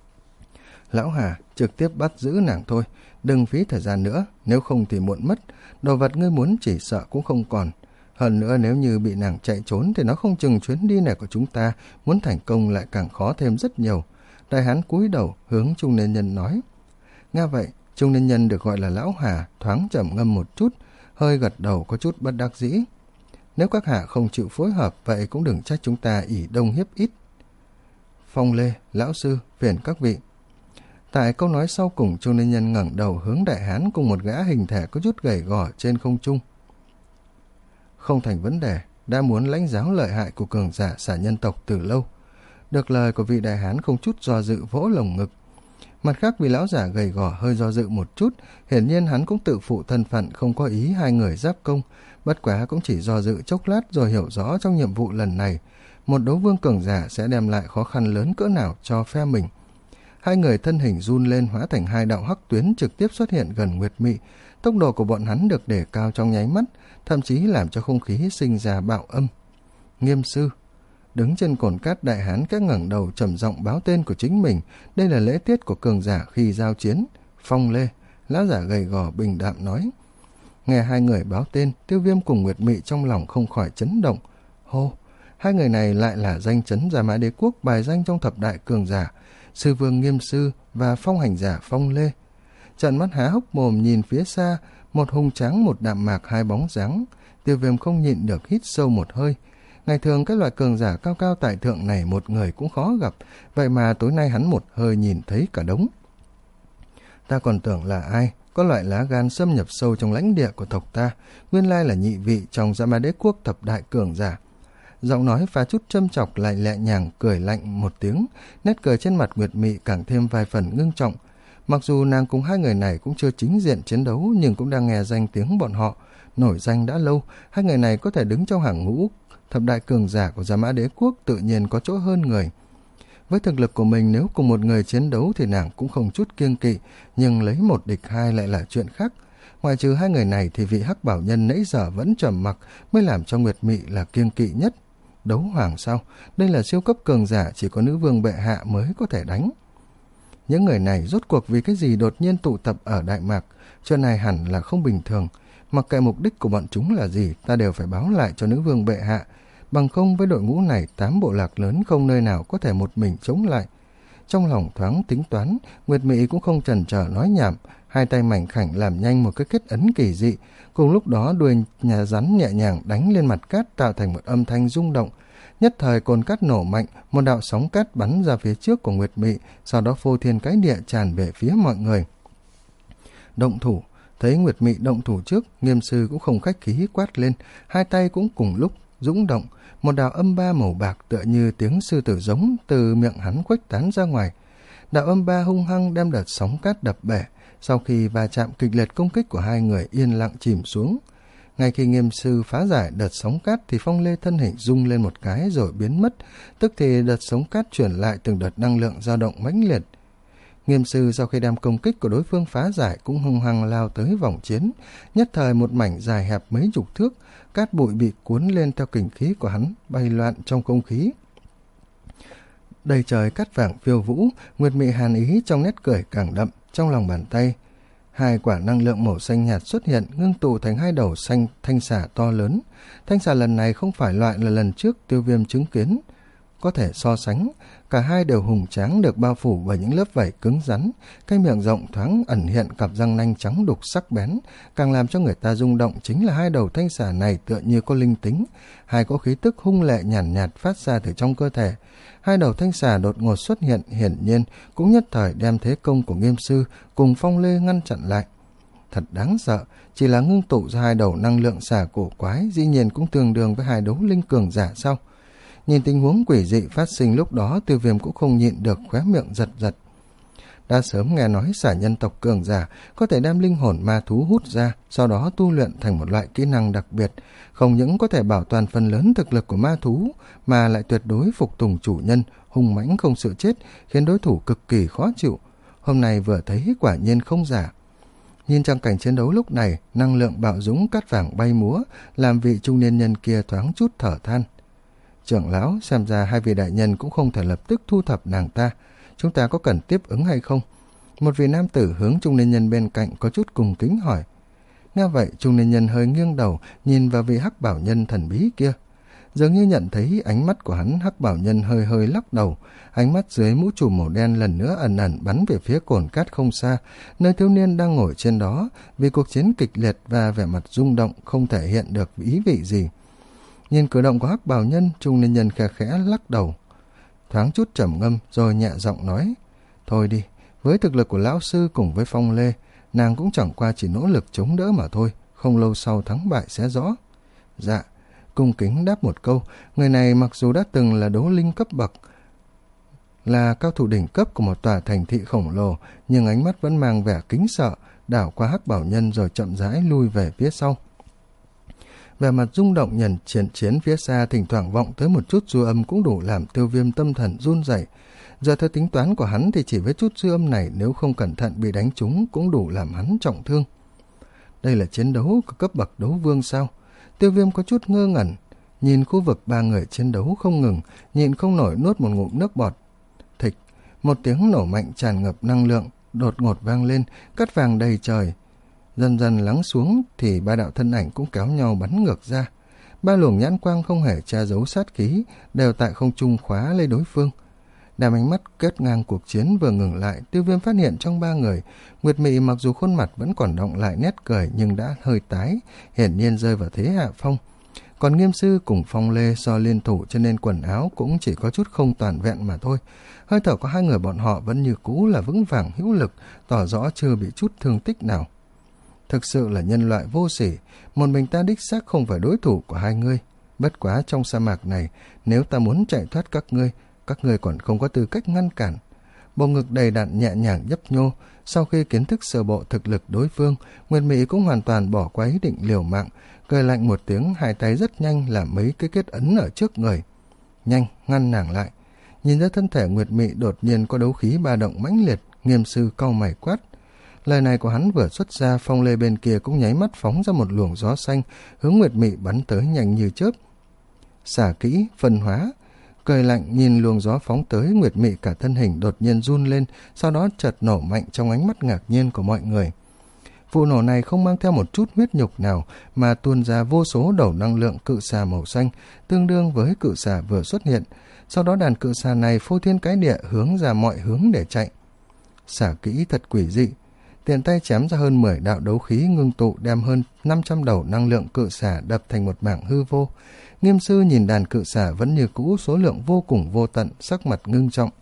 Lão Hà, trực tiếp bắt giữ nàng thôi, đừng phí thời gian nữa, nếu không thì muộn mất, đồ vật ngươi muốn chỉ sợ cũng không còn. Hơn nữa nếu như bị nàng chạy trốn thì nó không chừng chuyến đi này của chúng ta muốn thành công lại càng khó thêm rất nhiều. Đại hán cúi đầu hướng trung niên nhân nói. Nghe vậy, trung niên nhân được gọi là Lão Hà thoáng trầm ngâm một chút, hơi gật đầu có chút bất đắc dĩ. Nếu các hạ không chịu phối hợp, vậy cũng đừng trách chúng ta ỷ đông hiếp ít. Phong Lê, lão sư, phiền các vị. Tại câu nói sau cùng, trung niên nhân ngẩng đầu hướng đại hán cùng một gã hình thể có chút gầy gò trên không trung. Không thành vấn đề, đã muốn lãnh giáo lợi hại của cường giả xà nhân tộc từ lâu. Được lời của vị đại hán không chút do dự vỗ lồng ngực. Mặt khác, vị lão giả gầy gò hơi do dự một chút, hiển nhiên hắn cũng tự phụ thân phận, không có ý hai người giáp công, bất quá cũng chỉ do dự chốc lát rồi hiểu rõ trong nhiệm vụ lần này, một đấu vương cường giả sẽ đem lại khó khăn lớn cỡ nào cho phe mình. Hai người thân hình run lên hóa thành hai đạo hắc tuyến trực tiếp xuất hiện gần Nguyệt Mị, tốc độ của bọn hắn được đề cao trong nháy mắt, thậm chí làm cho không khí sinh ra bạo âm. Nghiêm sư. Đứng trên cồn cát, đại hán các ngẩng đầu trầm giọng báo tên của chính mình, đây là lễ tiết của cường giả khi giao chiến. Phong Lê, lão giả gầy gò bình đạm nói. Nghe hai người báo tên, Tiêu Viêm cùng Nguyệt Mị trong lòng không khỏi chấn động. Hô, hai người này lại là danh chấn Gia Mã Đế quốc bài danh trong thập đại cường giả, sư vương Nghiêm sư và phong hành giả Phong Lê. Trợn mắt há hốc mồm nhìn phía xa, một hùng tráng một đạm mạc hai bóng dáng. Tiêu Viêm không nhịn được hít sâu một hơi. Ngày thường cái loại cường giả cao cao tại thượng này một người cũng khó gặp, vậy mà tối nay hắn một hơi nhìn thấy cả đống. Ta còn tưởng là ai, có loại lá gan xâm nhập sâu trong lãnh địa của tộc ta, nguyên lai là nhị vị trong Gia Mã Đế quốc thập đại cường giả. Giọng nói pha chút châm chọc lại lẹ nhàng cười lạnh một tiếng, nét cười trên mặt Nguyệt Mị càng thêm vài phần ngưng trọng. Mặc dù nàng cùng hai người này cũng chưa chính diện chiến đấu, nhưng cũng đang nghe danh tiếng bọn họ nổi danh đã lâu, hai người này có thể đứng trong hàng ngũ thập đại cường giả của Gia Mã Đế quốc tự nhiên có chỗ hơn người. Với thực lực của mình, nếu cùng một người chiến đấu thì nàng cũng không chút kiêng kỵ, nhưng lấy một địch hai lại là chuyện khác. Ngoài trừ hai người này thì vị hắc bảo nhân nãy giờ vẫn trầm mặc mới làm cho Nguyệt Mị là kiêng kỵ nhất. Đấu hoàng sao? Đây là siêu cấp cường giả, chỉ có nữ vương bệ hạ mới có thể đánh. Những người này rốt cuộc vì cái gì đột nhiên tụ tập ở Đại Mạc? Chuyện này hẳn là không bình thường. Mặc kệ mục đích của bọn chúng là gì, ta đều phải báo lại cho nữ vương bệ hạ. Bằng không với đội ngũ này, tám bộ lạc lớn không nơi nào có thể một mình chống lại. Trong lòng thoáng tính toán, Nguyệt Mị cũng không chần chờ nói nhảm, hai tay mảnh khảnh làm nhanh một cái kết ấn kỳ dị. Cùng lúc đó đuôi nhà rắn nhẹ nhàng đánh lên mặt cát tạo thành một âm thanh rung động. Nhất thời cồn cát nổ mạnh, một đạo sóng cát bắn ra phía trước của Nguyệt Mị, sau đó phô thiên cái địa tràn về phía mọi người. Động thủ. Thấy Nguyệt Mị động thủ trước, Nghiêm sư cũng không khách khí quát lên, hai tay cũng cùng lúc dũng động, một đạo âm ba màu bạc tựa như tiếng sư tử giống từ miệng hắn khuếch tán ra ngoài. Đạo âm ba hung hăng đem đợt sóng cát đập bể, sau khi va chạm kịch liệt công kích của hai người yên lặng chìm xuống. Ngay khi Nghiêm sư phá giải đợt sóng cát thì Phong Lê thân hình rung lên một cái rồi biến mất, tức thì đợt sóng cát chuyển lại từng đợt năng lượng dao động mãnh liệt. Nghiêm sư sau khi đem công kích của đối phương phá giải cũng hung hăng lao tới vòng chiến, nhất thời một mảnh dài hẹp mấy chục thước, cát bụi bị cuốn lên theo kình khí của hắn, bay loạn trong không khí. Đầy trời cát vàng phiêu vũ, Nguyệt Mị hàn ý trong nét cười càng đậm. Trong lòng bàn tay, hai quả năng lượng màu xanh nhạt xuất hiện, ngưng tụ thành hai đầu xanh thanh xà to lớn. Thanh xà lần này không phải loại là lần trước Tiêu Viêm chứng kiến. có thể so sánh. Cả hai đều hùng tráng, được bao phủ bởi những lớp vảy cứng rắn, cái miệng rộng thoáng ẩn hiện cặp răng nanh trắng đục sắc bén. Càng làm cho người ta rung động chính là hai đầu thanh xà này tựa như có linh tính, hai có khí tức hung lệ nhàn nhạt, nhạt phát ra từ trong cơ thể. Hai đầu thanh xà đột ngột xuất hiện, hiển nhiên cũng nhất thời đem thế công của Nghiêm Sư cùng Phong Lê ngăn chặn lại. Thật đáng sợ, chỉ là ngưng tụ ra hai đầu năng lượng xà cổ quái, dĩ nhiên cũng tương đương với hai đấu linh cường giả sao? Nhìn tình huống quỷ dị phát sinh lúc đó, Tiêu Viêm cũng không nhịn được khóe miệng giật giật. Đã sớm nghe nói xà nhân tộc cường giả có thể đem linh hồn ma thú hút ra, sau đó tu luyện thành một loại kỹ năng đặc biệt, không những có thể bảo toàn phần lớn thực lực của ma thú, mà lại tuyệt đối phục tùng chủ nhân, hung mãnh không sợ chết, khiến đối thủ cực kỳ khó chịu. Hôm nay vừa thấy quả nhiên không giả. Nhìn trang cảnh chiến đấu lúc này, năng lượng bạo dũng cát vàng bay múa, làm vị trung niên nhân kia thoáng chút thở than. Trưởng lão, xem ra hai vị đại nhân cũng không thể lập tức thu thập nàng ta. Chúng ta có cần tiếp ứng hay không? Một vị nam tử hướng trung niên nhân bên cạnh có chút cung kính hỏi. Nghe vậy, trung niên nhân hơi nghiêng đầu, nhìn vào vị hắc bảo nhân thần bí kia. Dường như nhận thấy ánh mắt của hắn, hắc bảo nhân hơi hơi lắc đầu. Ánh mắt dưới mũ trùm màu đen lần nữa ẩn ẩn bắn về phía cồn cát không xa, nơi thiếu niên đang ngồi trên đó, vì cuộc chiến kịch liệt và vẻ mặt rung động không thể hiện được ý vị gì. Nhìn cử động của hắc bảo nhân, trung niên nhân khẽ khẽ lắc đầu, thoáng chút trầm ngâm rồi nhẹ giọng nói. Thôi đi, với thực lực của lão sư cùng với Phong Lê, nàng cũng chẳng qua chỉ nỗ lực chống đỡ mà thôi, không lâu sau thắng bại sẽ rõ. Dạ, cung kính đáp một câu. Người này mặc dù đã từng là đấu linh cấp bậc, là cao thủ đỉnh cấp của một tòa thành thị khổng lồ, nhưng ánh mắt vẫn mang vẻ kính sợ, đảo qua hắc bảo nhân rồi chậm rãi lui về phía sau. Vẻ mặt rung động nhận chiến chiến phía xa, thỉnh thoảng vọng tới một chút dư âm cũng đủ làm Tiêu Viêm tâm thần run rẩy. Giờ theo tính toán của hắn thì chỉ với chút dư âm này, nếu không cẩn thận bị đánh trúng cũng đủ làm hắn trọng thương. Đây là chiến đấu của cấp bậc đấu vương sao? Tiêu Viêm có chút ngơ ngẩn, nhìn khu vực ba người chiến đấu không ngừng, nhịn không nổi nuốt một ngụm nước bọt. Thịch, một tiếng nổ mạnh tràn ngập năng lượng đột ngột vang lên, cát vàng đầy trời. Dần dần lắng xuống thì ba đạo thân ảnh cũng kéo nhau bắn ngược ra. Ba luồng nhãn quang không hề che giấu sát khí, đều tại không trung khóa lấy đối phương. Đàm ánh mắt kết ngang cuộc chiến vừa ngừng lại, Tiêu Viêm phát hiện trong ba người, Nguyệt Mị mặc dù khuôn mặt vẫn còn đọng lại nét cười nhưng đã hơi tái, hiển nhiên rơi vào thế hạ phong. Còn Nghiêm Sư cùng Phong Lê do liên thủ cho nên quần áo cũng chỉ có chút không toàn vẹn mà thôi. Hơi thở của hai người bọn họ vẫn như cũ là vững vàng hữu lực, tỏ rõ chưa bị chút thương tích nào. Thực sự là nhân loại vô sỉ, một mình ta đích xác không phải đối thủ của hai ngươi. Bất quá trong sa mạc này, nếu ta muốn chạy thoát các ngươi, các ngươi còn không có tư cách ngăn cản. Bộ ngực đầy đặn nhẹ nhàng nhấp nhô, sau khi kiến thức sơ bộ thực lực đối phương, Nguyệt Mị cũng hoàn toàn bỏ qua ý định liều mạng, cười lạnh một tiếng, hai tay rất nhanh làm mấy cái kết ấn ở trước người. Nhanh, ngăn nàng lại. Nhìn ra thân thể Nguyệt Mị đột nhiên có đấu khí ba động mãnh liệt, Nghiêm Sư cau mày quát. Lời này của hắn vừa xuất ra, Phong Lê bên kia cũng nháy mắt phóng ra một luồng gió xanh, hướng Nguyệt Mị bắn tới nhanh như chớp. Xả kỹ, phân hóa. Cười lạnh nhìn luồng gió phóng tới, Nguyệt Mị cả thân hình đột nhiên run lên, sau đó chợt nổ mạnh trong ánh mắt ngạc nhiên của mọi người. Vụ nổ này không mang theo một chút huyết nhục nào, mà tuôn ra vô số đầu năng lượng cự xà màu xanh, tương đương với cự xà vừa xuất hiện. Sau đó đàn cự xà này phô thiên cái địa hướng ra mọi hướng để chạy. Xả kỹ thật quỷ dị. Tiện tay chém ra hơn mười đạo đấu khí ngưng tụ, đem hơn năm trăm đầu năng lượng cự xà đập thành một mảng hư vô. Nghiêm Sư nhìn đàn cự xà vẫn như cũ, số lượng vô cùng vô tận, sắc mặt ngưng trọng.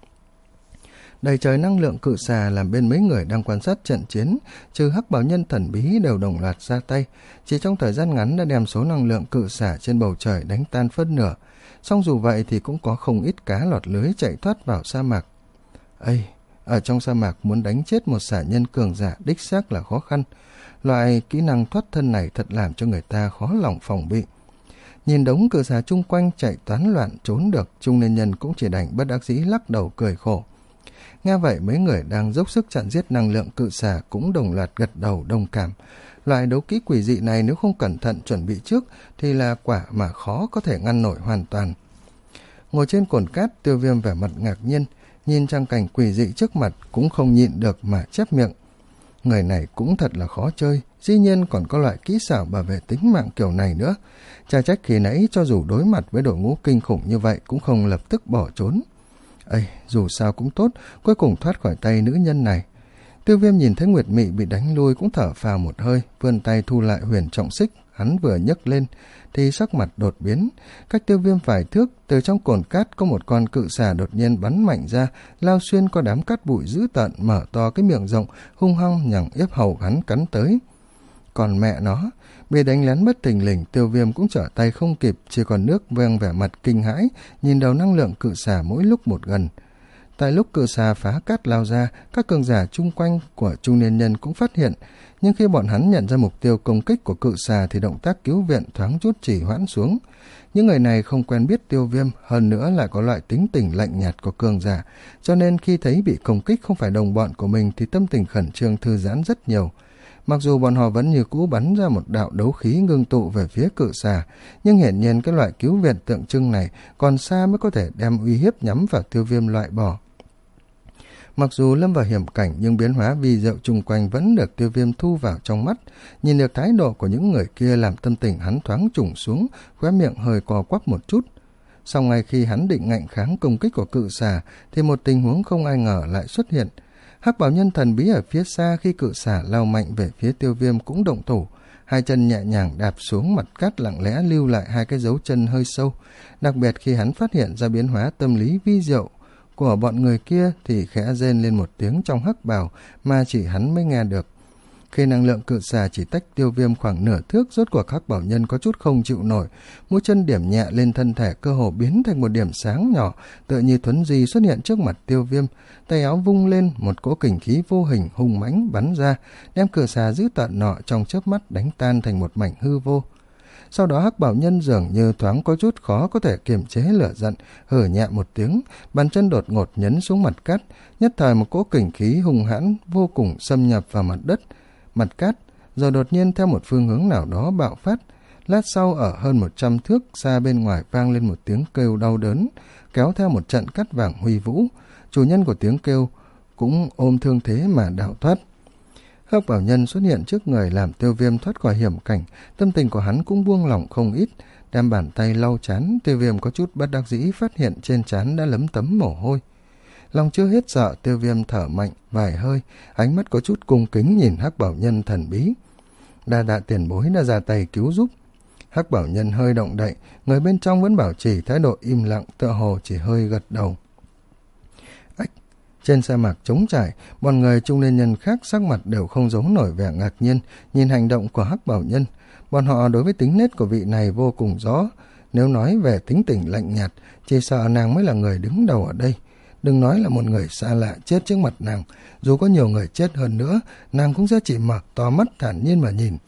Đầy trời năng lượng cự xà làm bên mấy người đang quan sát trận chiến, trừ hắc bảo nhân thần bí đều đồng loạt ra tay, chỉ trong thời gian ngắn đã đem số năng lượng cự xà trên bầu trời đánh tan phân nửa. Song dù vậy thì cũng có không ít cá lọt lưới chạy thoát vào sa mạc. Ây, ở trong sa mạc muốn đánh chết một xà nhân cường giả đích xác là khó khăn. Loại kỹ năng thoát thân này thật làm cho người ta khó lòng phòng bị. Nhìn đống cự xà chung quanh chạy toán loạn trốn được, trung niên nhân cũng chỉ đành bất đắc dĩ lắc đầu cười khổ. Nghe vậy mấy người đang dốc sức chặn giết năng lượng cự xà cũng đồng loạt gật đầu đồng cảm. Loại đấu kỹ quỷ dị này nếu không cẩn thận chuẩn bị trước thì là quả mà khó có thể ngăn nổi hoàn toàn. Ngồi trên cồn cát, Tiêu Viêm vẻ mặt ngạc nhiên, nhìn trang cảnh quỷ dị trước mặt cũng không nhịn được mà chép miệng. Người này cũng thật là khó chơi, dĩ nhiên còn có loại kỹ xảo bảo vệ tính mạng kiểu này nữa. Chả trách khi nãy cho dù đối mặt với đội ngũ kinh khủng như vậy cũng không lập tức bỏ trốn. Ây, dù sao cũng tốt, cuối cùng thoát khỏi tay nữ nhân này. Tiêu Viêm nhìn thấy Nguyệt Mị bị đánh lui cũng thở phào một hơi, vươn tay thu lại huyền trọng xích. Hắn vừa nhấc lên thì sắc mặt đột biến. Cách Tiêu Viêm vài thước, từ trong cồn cát có một con cự xà đột nhiên bắn mạnh ra, lao xuyên qua đám cát bụi dữ tợn, mở to cái miệng rộng, hung hăng nhằm yếp hầu hắn cắn tới. Còn mẹ nó, bị đánh lén bất thình lình, Tiêu Viêm cũng trở tay không kịp, chỉ còn nước vang vẻ mặt kinh hãi, nhìn đầu năng lượng cự xà mỗi lúc một gần. Tại lúc cự xà phá cát lao ra, các cường giả chung quanh của trung niên nhân cũng phát hiện, nhưng khi bọn hắn nhận ra mục tiêu công kích của cự xà thì động tác cứu viện thoáng chút chỉ hoãn xuống. Những người này không quen biết Tiêu Viêm, hơn nữa lại có loại tính tình lạnh nhạt của cường giả, cho nên khi thấy bị công kích không phải đồng bọn của mình thì tâm tình khẩn trương thư giãn rất nhiều. Mặc dù bọn họ vẫn như cũ bắn ra một đạo đấu khí ngưng tụ về phía cự xà, nhưng hiển nhiên cái loại cứu viện tượng trưng này còn xa mới có thể đem uy hiếp nhắm vào Tiêu Viêm loại bỏ. Mặc dù lâm vào hiểm cảnh nhưng biến hóa vi diệu chung quanh vẫn được Tiêu Viêm thu vào trong mắt. Nhìn được thái độ của những người kia làm tâm tình hắn thoáng trùng xuống, khóe miệng hơi co quắp một chút. Sau ngay khi hắn định ngạnh kháng công kích của cự xà thì một tình huống không ai ngờ lại xuất hiện. Hắc Bảo Nhân thần bí ở phía xa khi cự xà lao mạnh về phía Tiêu Viêm cũng động thủ. Hai chân nhẹ nhàng đạp xuống mặt cát, lặng lẽ lưu lại hai cái dấu chân hơi sâu. Đặc biệt khi hắn phát hiện ra biến hóa tâm lý vi diệu của bọn người kia thì khẽ rên lên một tiếng trong hắc bào mà chỉ hắn mới nghe được. Khi năng lượng cự xà chỉ tách Tiêu Viêm khoảng nửa thước, rốt cuộc Hắc Bảo Nhân có chút không chịu nổi, mũi chân điểm nhẹ lên thân thể, cơ hồ biến thành một điểm sáng nhỏ, tựa như thuấn di xuất hiện trước mặt Tiêu Viêm. Tay áo vung lên, một cỗ kình khí vô hình hung mãnh bắn ra, đem cự xà dữ tợn nọ trong chớp mắt đánh tan thành một mảnh hư vô. Sau đó Hắc Bảo Nhân dường như thoáng có chút khó có thể kiềm chế lửa giận, hử nhẹ một tiếng, bàn chân đột ngột nhấn xuống mặt cát, nhất thời một cỗ kình khí hung hãn vô cùng xâm nhập vào mặt đất, mặt cát, rồi đột nhiên theo một phương hướng nào đó bạo phát. Lát sau ở hơn một trăm thước xa bên ngoài vang lên một tiếng kêu đau đớn, kéo theo một trận cát vàng huy vũ. Chủ nhân của tiếng kêu cũng ôm thương thế mà đào thoát. Hắc Bảo Nhân xuất hiện trước người làm Tiêu Viêm thoát khỏi hiểm cảnh, tâm tình của hắn cũng buông lỏng không ít, đem bàn tay lau trán. Tiêu Viêm có chút bất đắc dĩ phát hiện trên trán đã lấm tấm mồ hôi. Lòng chưa hết sợ, Tiêu Viêm thở mạnh vài hơi, ánh mắt có chút cung kính nhìn Hắc Bảo Nhân thần bí. Đa tạ tiền bối đã ra tay cứu giúp. Hắc Bảo Nhân hơi động đậy, người bên trong vẫn bảo trì thái độ im lặng, tựa hồ chỉ hơi gật đầu. Ách! Trên sa mạc trống trải, bọn người trung niên nhân khác sắc mặt đều không giấu nổi vẻ ngạc nhiên nhìn hành động của Hắc Bảo Nhân. Bọn họ đối với tính nết của vị này vô cùng rõ. Nếu nói về tính tình lạnh nhạt, chỉ sợ nàng mới là người đứng đầu ở đây. Đừng nói là một người xa lạ chết trước mặt nàng, dù có nhiều người chết hơn nữa, nàng cũng sẽ chỉ mở to mắt thản nhiên mà nhìn.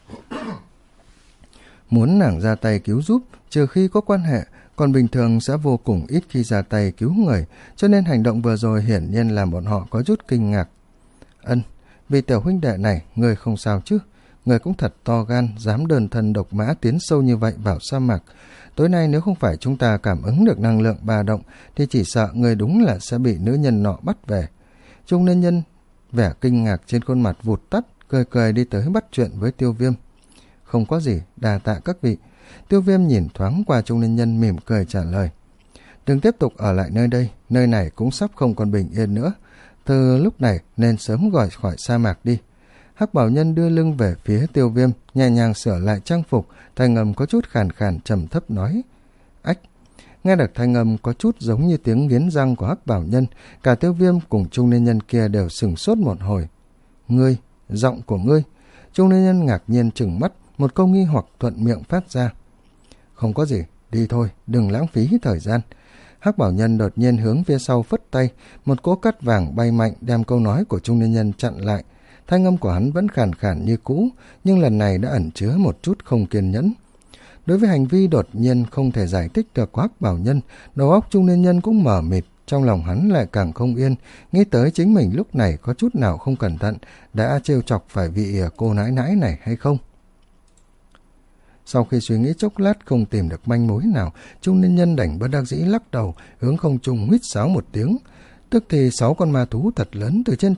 Muốn nàng ra tay cứu giúp, trừ khi có quan hệ, còn bình thường sẽ vô cùng ít khi ra tay cứu người, cho nên hành động vừa rồi hiển nhiên làm bọn họ có chút kinh ngạc. Ân, vì tiểu huynh đệ này, người không sao chứ? Người cũng thật to gan, dám đơn thân độc mã tiến sâu như vậy vào sa mạc. Tối nay nếu không phải chúng ta cảm ứng được năng lượng ba động, thì chỉ sợ người đúng là sẽ bị nữ nhân nọ bắt về. Trung niên nhân, vẻ kinh ngạc trên khuôn mặt vụt tắt, cười cười đi tới bắt chuyện với Tiêu Viêm. Không có gì, đà tạ các vị. Tiêu Viêm nhìn thoáng qua trung niên nhân mỉm cười trả lời. Đừng tiếp tục ở lại nơi đây, nơi này cũng sắp không còn bình yên nữa. Từ lúc này nên sớm gọi khỏi sa mạc đi. Hắc Bảo Nhân đưa lưng về phía Tiêu Viêm, nhẹ nhàng sửa lại trang phục, thanh âm có chút khàn khàn trầm thấp nói. Ách! Nghe được thanh âm có chút giống như tiếng nghiến răng của Hắc Bảo Nhân, cả Tiêu Viêm cùng trung niên nhân kia đều sửng sốt một hồi. Ngươi, giọng của ngươi. Trung niên nhân ngạc nhiên trừng mắt, một câu nghi hoặc thuận miệng phát ra. Không có gì, đi thôi, đừng lãng phí thời gian. Hắc Bảo Nhân đột nhiên hướng phía sau phất tay, một cỗ cát vàng bay mạnh đem câu nói của trung niên nhân chặn lại. Thanh âm của hắn vẫn khàn khàn như cũ, nhưng lần này đã ẩn chứa một chút không kiên nhẫn. Đối với hành vi đột nhiên không thể giải thích được của Hắc Bảo Nhân, đầu óc trung niên nhân cũng mở mịt, trong lòng hắn lại càng không yên, nghĩ tới chính mình lúc này có chút nào không cẩn thận, đã trêu chọc phải vị cô nãi nãi này hay không. Sau khi suy nghĩ chốc lát không tìm được manh mối nào, trung niên nhân đành bất đắc dĩ lắc đầu, hướng không trung huýt sáo một tiếng. Tức thì sáu con ma thú thật lớn từ trên trời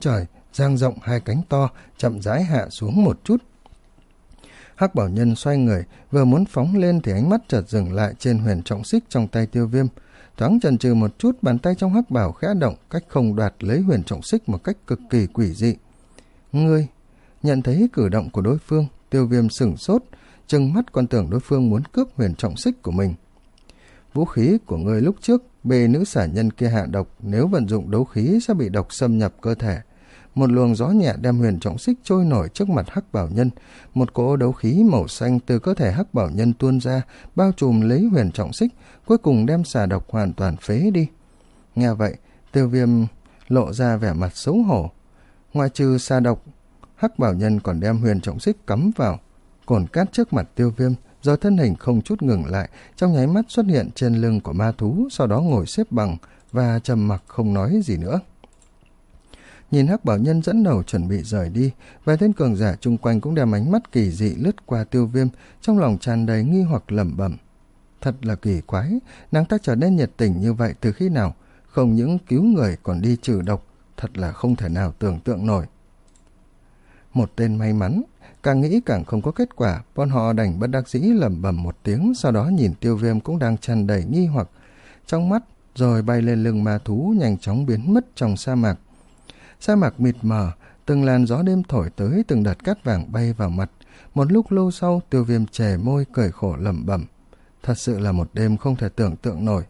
dang rộng hai cánh to, chậm rãi hạ xuống một chút. Hắc Bảo Nhân xoay người, vừa muốn phóng lên thì ánh mắt chợt dừng lại trên huyền trọng xích trong tay Tiêu Viêm. Thoáng chần chừ một chút, bàn tay trong hắc bảo khẽ động, cách không đoạt lấy huyền trọng xích một cách cực kỳ quỷ dị. Ngươi, nhận thấy cử động của đối phương, Tiêu Viêm sửng sốt, trừng mắt còn tưởng đối phương muốn cướp huyền trọng xích của mình. Vũ khí của ngươi lúc trước bị nữ xả nhân kia hạ độc, nếu vận dụng đấu khí sẽ bị độc xâm nhập cơ thể. Một luồng gió nhẹ đem huyền trọng xích trôi nổi trước mặt Hắc Bảo Nhân, một cỗ đấu khí màu xanh từ cơ thể Hắc Bảo Nhân tuôn ra, bao trùm lấy huyền trọng xích, cuối cùng đem xà độc hoàn toàn phế đi. Nghe vậy, Tiêu Viêm lộ ra vẻ mặt xấu hổ. Ngoài trừ xà độc, Hắc Bảo Nhân còn đem huyền trọng xích cắm vào cồn cát trước mặt Tiêu Viêm, rồi thân hình không chút ngừng lại, trong nháy mắt xuất hiện trên lưng của ma thú, sau đó ngồi xếp bằng và trầm mặc không nói gì nữa. Nhìn Hắc Bảo Nhân dẫn đầu chuẩn bị rời đi, vài tên cường giả chung quanh cũng đem ánh mắt kỳ dị lướt qua Tiêu Viêm, trong lòng tràn đầy nghi hoặc lẩm bẩm. Thật là kỳ quái, nàng ta trở nên nhiệt tình như vậy từ khi nào, không những cứu người còn đi trừ độc, thật là không thể nào tưởng tượng nổi. Một tên may mắn, càng nghĩ càng không có kết quả, bọn họ đành bất đắc dĩ lẩm bẩm một tiếng, sau đó nhìn Tiêu Viêm cũng đang tràn đầy nghi hoặc trong mắt, rồi bay lên lưng ma thú nhanh chóng biến mất trong sa mạc. Sa mạc mịt mờ, từng làn gió đêm thổi tới, từng đợt cát vàng bay vào mặt. Một lúc lâu sau, Tiêu Viêm chề môi cười khổ lẩm bẩm. Thật sự là một đêm không thể tưởng tượng nổi.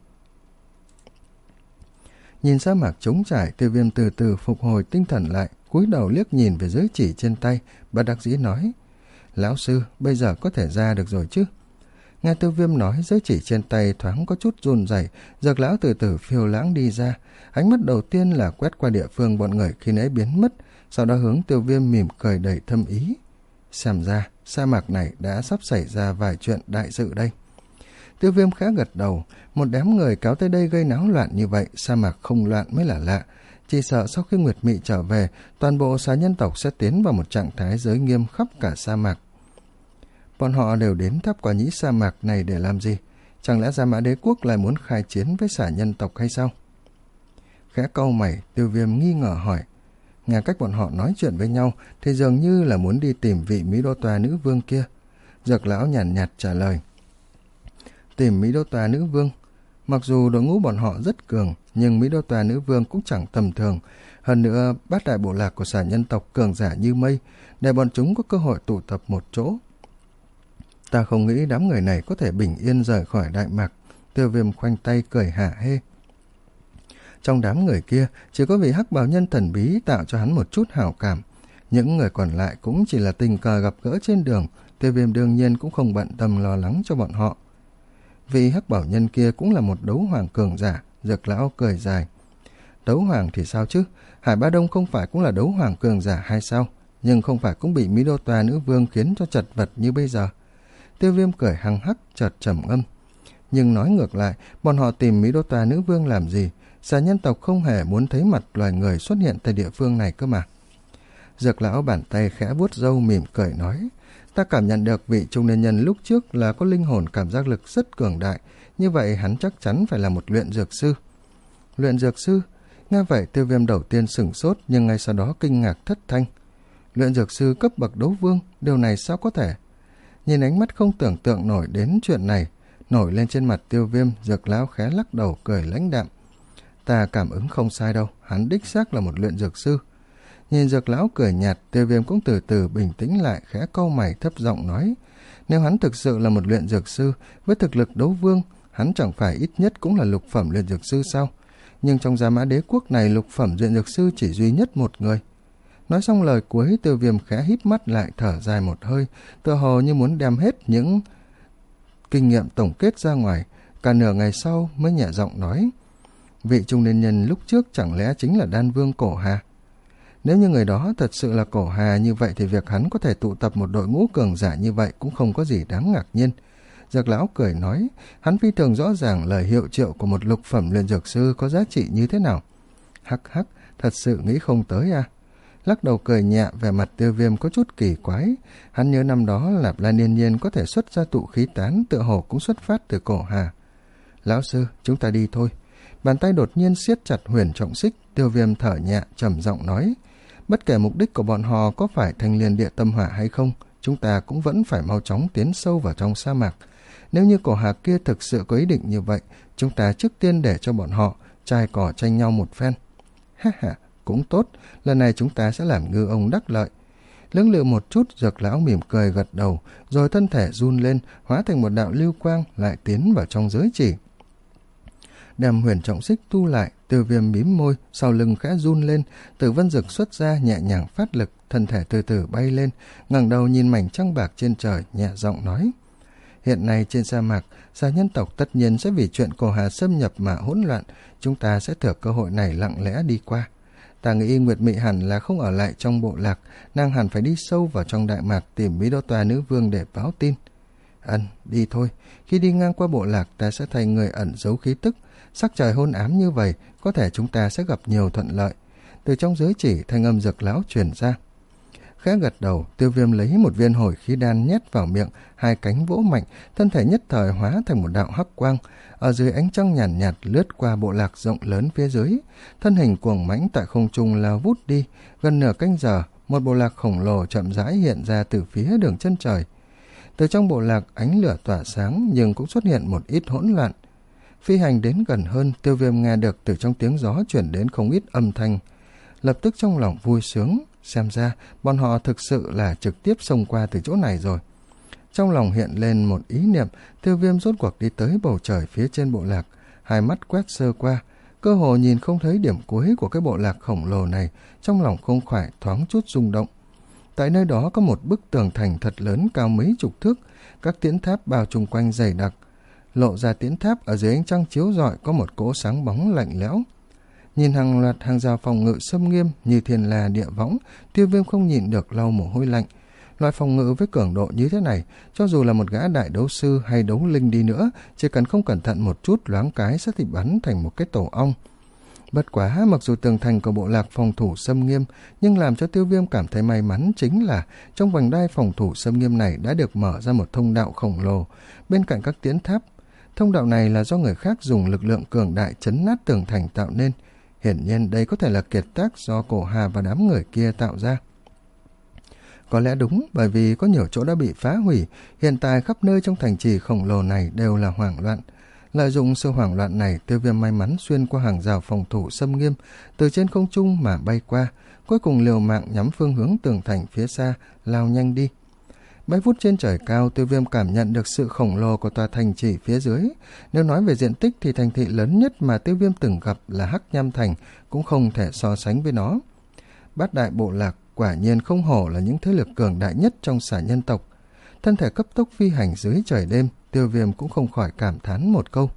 Nhìn sa mạc trống trải, Tiêu Viêm từ từ phục hồi tinh thần lại, cúi đầu liếc nhìn về giới chỉ trên tay, bất đắc dĩ nói: Lão sư, bây giờ có thể ra được rồi chứ? Nghe Tiêu Viêm nói, giới chỉ trên tay thoáng có chút run rẩy, Dược lão từ từ phiêu lãng đi ra. Ánh mắt đầu tiên là quét qua địa phương bọn người khi nãy biến mất, sau đó hướng Tiêu Viêm mỉm cười đầy thâm ý. Xem ra, sa mạc này đã sắp xảy ra vài chuyện đại sự đây. Tiêu Viêm khá gật đầu, một đám người kéo tới đây gây náo loạn như vậy, sa mạc không loạn mới là lạ. Chỉ sợ sau khi Nguyệt Mị trở về, toàn bộ xà nhân tộc sẽ tiến vào một trạng thái giới nghiêm khắp cả sa mạc. Bọn họ đều đến tháp Quả Nhĩ sa mạc này để làm gì? Chẳng lẽ Gia Mã Đế Quốc lại muốn khai chiến với xà nhân tộc hay sao? Khẽ cau mày, Tiêu Viêm nghi ngờ hỏi. Nghe cách bọn họ nói chuyện với nhau thì dường như là muốn đi tìm vị Mỹ Đô Tòa nữ vương kia. Dược lão nhàn nhạt, nhạt trả lời. Tìm Mỹ Đô Tòa nữ vương? Mặc dù đội ngũ bọn họ rất cường, nhưng Mỹ Đô Tòa nữ vương cũng chẳng tầm thường. Hơn nữa, bát đại bộ lạc của xà nhân tộc cường giả như mây, để bọn chúng có cơ hội tụ tập một chỗ. Ta không nghĩ đám người này có thể bình yên rời khỏi Đại Mạc. Tiêu Viêm khoanh tay cười hả hê. Trong đám người kia, chỉ có vị Hắc Bào Nhân thần bí tạo cho hắn một chút hảo cảm. Những người còn lại cũng chỉ là tình cờ gặp gỡ trên đường. Tiêu Viêm đương nhiên cũng không bận tâm lo lắng cho bọn họ. Vị Hắc Bảo Nhân kia cũng là một đấu hoàng cường giả. Dược lão cười dài. Đấu hoàng thì sao chứ? Hải Ba Đông không phải cũng là đấu hoàng cường giả hay sao? Nhưng không phải cũng bị Mỹ Đô Tòa nữ vương khiến cho chật vật như bây giờ. Tiêu Viêm cười hăng hắc, chợt trầm ngâm. Nhưng nói ngược lại, bọn họ tìm Mỹ Đô Tòa nữ vương làm gì? Xà nhân tộc không hề muốn thấy mặt loài người xuất hiện tại địa phương này cơ mà. Dược lão bàn tay khẽ vuốt râu mỉm cười nói. Ta cảm nhận được vị trung niên nhân lúc trước là có linh hồn cảm giác lực rất cường đại. Như vậy hắn chắc chắn phải là một luyện dược sư. Luyện dược sư? Nghe vậy Tiêu Viêm đầu tiên sửng sốt, nhưng ngay sau đó kinh ngạc thất thanh. Luyện dược sư cấp bậc đấu vương, điều này sao có thể? Nhìn ánh mắt không tưởng tượng nổi đến chuyện này nổi lên trên mặt Tiêu Viêm, Dược lão khẽ lắc đầu cười lãnh đạm. Ta cảm ứng không sai đâu, hắn đích xác là một luyện dược sư. Nhìn Dược lão cười nhạt, Tiêu Viêm cũng từ từ bình tĩnh lại, khẽ cau mày thấp giọng nói. Nếu hắn thực sự là một luyện dược sư, với thực lực đấu vương, hắn chẳng phải ít nhất cũng là lục phẩm luyện dược sư sao? Nhưng trong Gia Mã Đế Quốc này, lục phẩm luyện dược sư chỉ duy nhất một người. Nói xong lời cuối, Tiêu Viêm khẽ híp mắt lại, thở dài một hơi, tựa hồ như muốn đem hết những kinh nghiệm tổng kết ra ngoài. Cả nửa ngày sau mới nhẹ giọng nói. Vị trung niên nhân lúc trước chẳng lẽ chính là Đan Vương Cổ Hà? Nếu như người đó thật sự là Cổ Hà, như vậy thì việc hắn có thể tụ tập một đội ngũ cường giả như vậy cũng không có gì đáng ngạc nhiên. Dược lão cười nói, hắn phi thường rõ ràng lời hiệu triệu của một lục phẩm luyện dược sư có giá trị như thế nào. Hắc hắc, thật sự nghĩ không tới à? Lắc đầu cười nhẹ, vẻ mặt Tiêu Viêm có chút kỳ quái. Hắn nhớ năm đó Lạp Lan Yên Nhiên có thể xuất ra tụ khí tán, tựa hồ cũng xuất phát từ Cổ Hà. Lão sư, chúng ta đi thôi. Bàn tay đột nhiên siết chặt huyền trọng xích, Tiêu Viêm thở nhẹ trầm giọng nói. Bất kể mục đích của bọn họ có phải thành liền địa tâm hỏa hay không, chúng ta cũng vẫn phải mau chóng tiến sâu vào trong sa mạc. Nếu như cổ hạc kia thực sự có ý định như vậy, chúng ta trước tiên để cho bọn họ chai cỏ tranh nhau một phen. Ha ha, cũng tốt, lần này chúng ta sẽ làm ngư ông đắc lợi. Lưỡng lự một chút, Dược lão mỉm cười gật đầu, rồi thân thể run lên, hóa thành một đạo lưu quang lại tiến vào trong giới chỉ. Đem huyền trọng xích tu lại, Tiêu Viêm mím môi, sau lưng khẽ run lên, Tử Vân Dực xuất ra nhẹ nhàng phát lực, thân thể từ từ bay lên, ngẩng đầu nhìn mảnh trăng bạc trên trời, nhẹ giọng nói: hiện nay trên sa mạc, xà nhân tộc tất nhiên sẽ vì chuyện cổ hà xâm nhập mà hỗn loạn, chúng ta sẽ thừa cơ hội này lặng lẽ đi qua. Ta nghĩ Nguyệt Mị hẳn là không ở lại trong bộ lạc, nàng hẳn phải đi sâu vào trong đại mạc tìm Mỹ Đô Tòa nữ vương để báo tin. Ân, đi thôi, khi đi ngang qua bộ lạc ta sẽ thay người ẩn giấu khí tức, sắc trời hôn ám như vậy, có thể chúng ta sẽ gặp nhiều thuận lợi. Từ trong giới chỉ, thanh âm Dược lão truyền ra. Khẽ gật đầu, Tiêu Viêm lấy một viên hồi khí đan nhét vào miệng, hai cánh vỗ mạnh, thân thể nhất thời hóa thành một đạo hắc quang, ở dưới ánh trăng nhàn nhạt, nhạt lướt qua bộ lạc rộng lớn phía dưới, thân hình cuồng mãnh tại không trung lao vút đi. Gần nửa canh giờ, một bộ lạc khổng lồ chậm rãi hiện ra từ phía đường chân trời. Từ trong bộ lạc, ánh lửa tỏa sáng nhưng cũng xuất hiện một ít hỗn loạn. Phi hành đến gần hơn, Tiêu Viêm nghe được từ trong tiếng gió chuyển đến không ít âm thanh, lập tức trong lòng vui sướng. Xem ra bọn họ thực sự là trực tiếp xông qua từ chỗ này rồi. Trong lòng hiện lên một ý niệm, Tiêu Viêm rốt cuộc đi tới bầu trời phía trên bộ lạc, hai mắt quét sơ qua, cơ hồ nhìn không thấy điểm cuối của cái bộ lạc khổng lồ này, trong lòng không khỏi thoáng chút rung động. Tại nơi đó có một bức tường thành thật lớn cao mấy chục thước, các tiễn tháp bao chung quanh dày đặc. Lộ ra tiễn tháp ở dưới ánh trăng chiếu rọi có một cỗ sáng bóng lạnh lẽo. Nhìn hàng loạt hàng rào phòng ngự xâm nghiêm như thiên la địa võng, Tiêu Viêm không nhịn được lau mồ hôi lạnh. Loại phòng ngự với cường độ như thế này, cho dù là một gã đại đấu sư hay đấu linh đi nữa, chỉ cần không cẩn thận một chút loáng cái sẽ bị bắn thành một cái tổ ong. Bất quá, mặc dù tường thành của bộ lạc phòng thủ xâm nghiêm, nhưng làm cho Tiêu Viêm cảm thấy may mắn chính là trong vành đai phòng thủ xâm nghiêm này đã được mở ra một thông đạo khổng lồ bên cạnh các tiễn tháp. Thông đạo này là do người khác dùng lực lượng cường đại chấn nát tường thành tạo nên. Hiển nhiên đây có thể là kiệt tác do cổ hà và đám người kia tạo ra. Có lẽ đúng, bởi vì có nhiều chỗ đã bị phá hủy, hiện tại khắp nơi trong thành trì khổng lồ này đều là hoảng loạn. Lợi dụng sự hoảng loạn này, Tiêu Viêm may mắn xuyên qua hàng rào phòng thủ xâm nghiêm, từ trên không trung mà bay qua, cuối cùng liều mạng nhắm phương hướng tường thành phía xa, lao nhanh đi. Bay vút trên trời cao, Tiêu Viêm cảm nhận được sự khổng lồ của tòa thành trì phía dưới. Nếu nói về diện tích thì thành thị lớn nhất mà Tiêu Viêm từng gặp là Hắc Nham Thành, cũng không thể so sánh với nó. Bát đại bộ lạc quả nhiên không hổ là những thế lực cường đại nhất trong xà nhân tộc. Thân thể cấp tốc phi hành dưới trời đêm, Tiêu Viêm cũng không khỏi cảm thán một câu.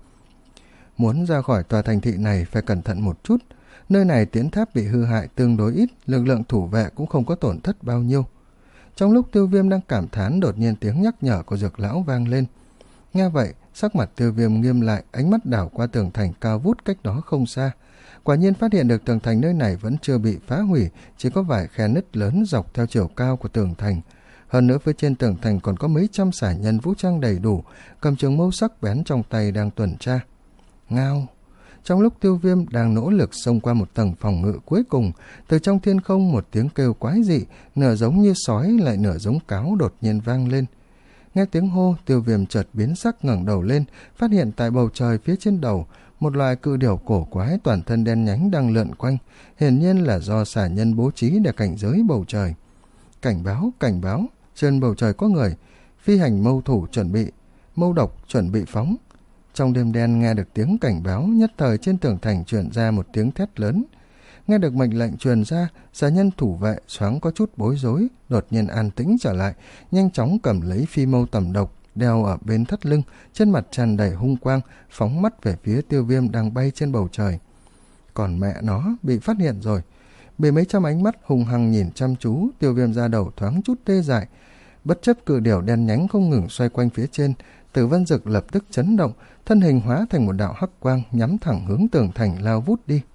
Muốn ra khỏi tòa thành thị này phải cẩn thận một chút. Nơi này tiến tháp bị hư hại tương đối ít, lực lượng thủ vệ cũng không có tổn thất bao nhiêu. Trong lúc Tiêu Viêm đang cảm thán, đột nhiên tiếng nhắc nhở của Dược lão vang lên. Nghe vậy, sắc mặt Tiêu Viêm nghiêm lại, ánh mắt đảo qua tường thành cao vút cách đó không xa. Quả nhiên phát hiện được tường thành nơi này vẫn chưa bị phá hủy, chỉ có vài khe nứt lớn dọc theo chiều cao của tường thành. Hơn nữa phía trên tường thành còn có mấy trăm xả nhân vũ trang đầy đủ, cầm trường mâu sắc bén trong tay đang tuần tra. Ngao! Trong lúc Tiêu Viêm đang nỗ lực xông qua một tầng phòng ngự cuối cùng, từ trong thiên không một tiếng kêu quái dị, nửa giống như sói lại nửa giống cáo đột nhiên vang lên. Nghe tiếng hô, Tiêu Viêm chợt biến sắc ngẩng đầu lên, phát hiện tại bầu trời phía trên đầu, một loài cự điểu cổ quái toàn thân đen nhánh đang lượn quanh, hiển nhiên là do xả nhân bố trí để cảnh giới bầu trời. Cảnh báo, cảnh báo, trên bầu trời có người, phi hành mâu thủ chuẩn bị, mâu độc chuẩn bị phóng. Trong đêm đen nghe được tiếng cảnh báo, nhất thời trên tường thành truyền ra một tiếng thét lớn. Nghe được mệnh lệnh truyền ra, xà nhân thủ vệ thoáng có chút bối rối, đột nhiên an tĩnh trở lại, nhanh chóng cầm lấy phi mâu tầm độc, đeo ở bên thắt lưng, trên mặt tràn đầy hung quang, phóng mắt về phía Tiêu Viêm đang bay trên bầu trời. Còn mẹ nó, bị phát hiện rồi. Bị mấy trăm ánh mắt hung hăng nhìn chăm chú, Tiêu Viêm ra đầu thoáng chút tê dại. Bất chấp cự điểu đen nhánh không ngừng xoay quanh phía trên, Tử Vân Dực lập tức chấn động, thân hình hóa thành một đạo hắc quang nhắm thẳng hướng tường thành lao vút đi.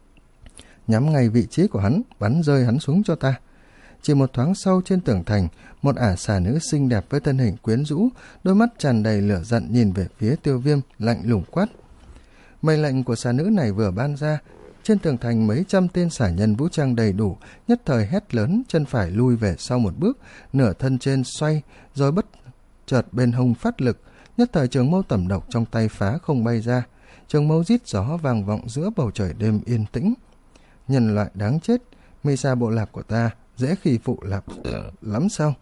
Nhắm ngay vị trí của hắn, bắn rơi hắn xuống cho ta. Chỉ một thoáng sau trên tường thành, một ả xà nữ xinh đẹp với thân hình quyến rũ, đôi mắt tràn đầy lửa giận nhìn về phía Tiêu Viêm, lạnh lùng quát. Mệnh lệnh của xà nữ này vừa ban ra, Trên tường thành mấy trăm tên xả nhân vũ trang đầy đủ, nhất thời hét lớn, chân phải lui về sau một bước, nửa thân trên xoay, rồi bất chợt bên hông phát lực, nhất thời trường mâu tẩm độc trong tay phá không bay ra, trường mâu rít gió vang vọng giữa bầu trời đêm yên tĩnh. Nhân loại đáng chết, Mị Xà bộ lạc của ta dễ khi phụ lạc lắm sao?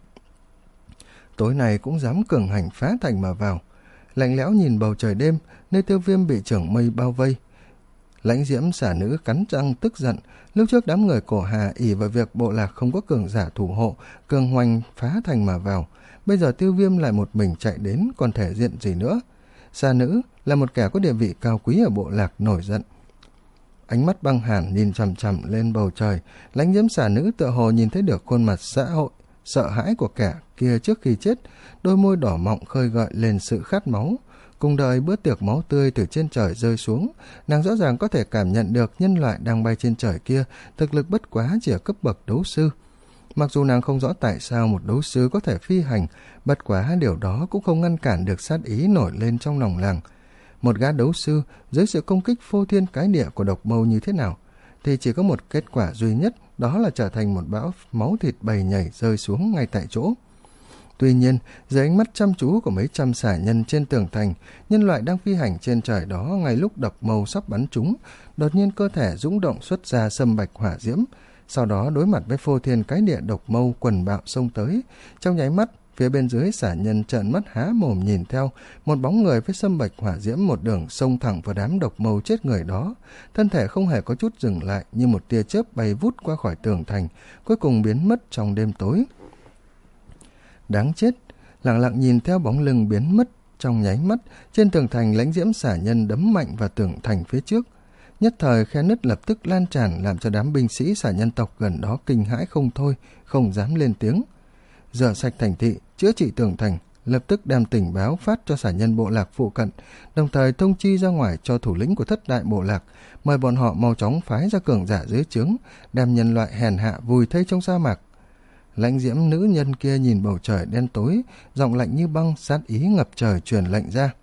Tối nay cũng dám cường hành phá thành mà vào. Lạnh lẽo nhìn bầu trời đêm, nơi Tiêu Viêm bị trưởng mây bao vây. Lãnh diễm xả nữ cắn răng tức giận. Lúc trước đám người Cổ Hà ỷ vào việc bộ lạc không có cường giả thủ hộ, cường hoành phá thành mà vào. Bây giờ Tiêu Viêm lại một mình chạy đến, còn thể diện gì nữa? Xả nữ là một kẻ có địa vị cao quý ở bộ lạc, nổi giận. Ánh mắt băng hàn nhìn chằm chằm lên bầu trời. Lãnh diễm xả nữ tựa hồ nhìn thấy được khuôn mặt xã hội sợ hãi của kẻ kia trước khi chết, đôi môi đỏ mọng khơi gợi lên sự khát máu. Cùng đợi bữa tiệc máu tươi từ trên trời rơi xuống, nàng rõ ràng có thể cảm nhận được nhân loại đang bay trên trời kia thực lực bất quá chỉ ở cấp bậc đấu sư. Mặc dù nàng không rõ tại sao một đấu sư có thể phi hành, bất quá điều đó cũng không ngăn cản được sát ý nổi lên trong lòng nàng. Một gã đấu sư dưới sự công kích phô thiên cái địa của độc mâu như thế nào, thì chỉ có một kết quả duy nhất, đó là trở thành một bão máu thịt bầy nhảy rơi xuống ngay tại chỗ. Tuy nhiên, dưới ánh mắt chăm chú của mấy trăm xả nhân trên tường thành, nhân loại đang phi hành trên trời đó, ngay lúc độc mâu sắp bắn chúng, đột nhiên cơ thể dũng động xuất ra sâm bạch hỏa diễm, sau đó đối mặt với phô thiên cái địa độc mâu quần bạo xông tới. Trong nháy mắt, phía bên dưới xả nhân trợn mắt há mồm nhìn theo, một bóng người với sâm bạch hỏa diễm một đường xông thẳng vào đám độc mâu chết người đó, thân thể không hề có chút dừng lại, như một tia chớp bay vút qua khỏi tường thành, cuối cùng biến mất trong đêm tối. Đáng chết, lặng lặng nhìn theo bóng lưng biến mất trong nháy mắt, trên tường thành lãnh diễm xả nhân đấm mạnh vào tường thành phía trước. Nhất thời khe nứt lập tức lan tràn, làm cho đám binh sĩ xả nhân tộc gần đó kinh hãi không thôi, không dám lên tiếng. Rửa sạch thành thị, chữa trị tường thành, lập tức đem tình báo phát cho xả nhân bộ lạc phụ cận, đồng thời thông chi ra ngoài cho thủ lĩnh của thất đại bộ lạc, mời bọn họ mau chóng phái ra cường giả dưới trướng, đem nhân loại hèn hạ vùi thây trong sa mạc. Lãnh diễm nữ nhân kia nhìn bầu trời đen tối, giọng lạnh như băng, sát ý ngập trời truyền lệnh ra.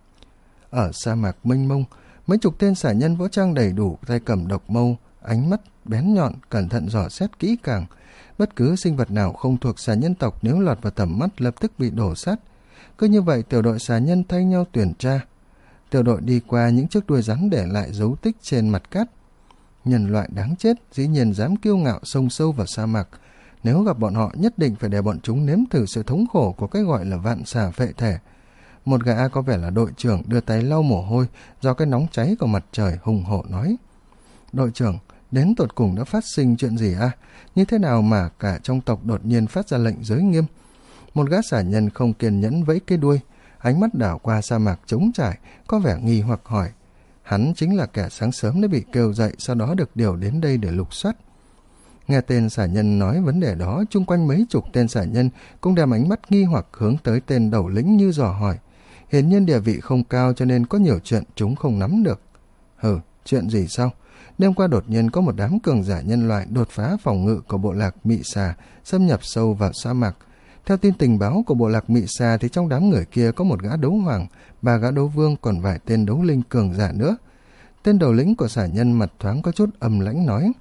Ở sa mạc mênh mông, mấy chục tên xả nhân võ trang đầy đủ, tay cầm độc mâu, ánh mắt bén nhọn, cẩn thận dò xét kỹ càng. Bất cứ sinh vật nào không thuộc xà nhân tộc nếu lọt vào tầm mắt lập tức bị đổ sát. Cứ như vậy, tiểu đội xà nhân thay nhau tuyển tra. Tiểu đội đi qua những chiếc đuôi rắn để lại dấu tích trên mặt cát. Nhân loại đáng chết, dĩ nhiên dám kiêu ngạo xông sâu vào sa mạc. Nếu gặp bọn họ, nhất định phải để bọn chúng nếm thử sự thống khổ của cái gọi là vạn xà phệ thể. Một gã có vẻ là đội trưởng đưa tay lau mồ hôi do cái nóng cháy của mặt trời, hùng hổ nói: Đội trưởng, đến tột cùng đã phát sinh chuyện gì à? Như thế nào mà cả trong tộc đột nhiên phát ra lệnh giới nghiêm? Một gã xả nhân không kiên nhẫn vẫy cái đuôi, ánh mắt đảo qua sa mạc trống trải, có vẻ nghi hoặc hỏi. Hắn chính là kẻ sáng sớm đã bị kêu dậy, sau đó được điều đến đây để lục soát. Nghe tên xả nhân nói vấn đề đó, chung quanh mấy chục tên xả nhân cũng đem ánh mắt nghi hoặc hướng tới tên đầu lĩnh như dò hỏi. Hiển nhiên địa vị không cao cho nên có nhiều chuyện chúng không nắm được. Hừ, chuyện gì sao? Đêm qua đột nhiên có một đám cường giả nhân loại đột phá phòng ngự của bộ lạc Mị Xà, xâm nhập sâu vào sa mạc. Theo tin tình báo của bộ lạc Mị Xà thì trong đám người kia có một gã đấu hoàng, ba gã đấu vương, còn vài tên đấu linh cường giả nữa. Tên đầu lĩnh của xả nhân mặt thoáng có chút âm lãnh nói.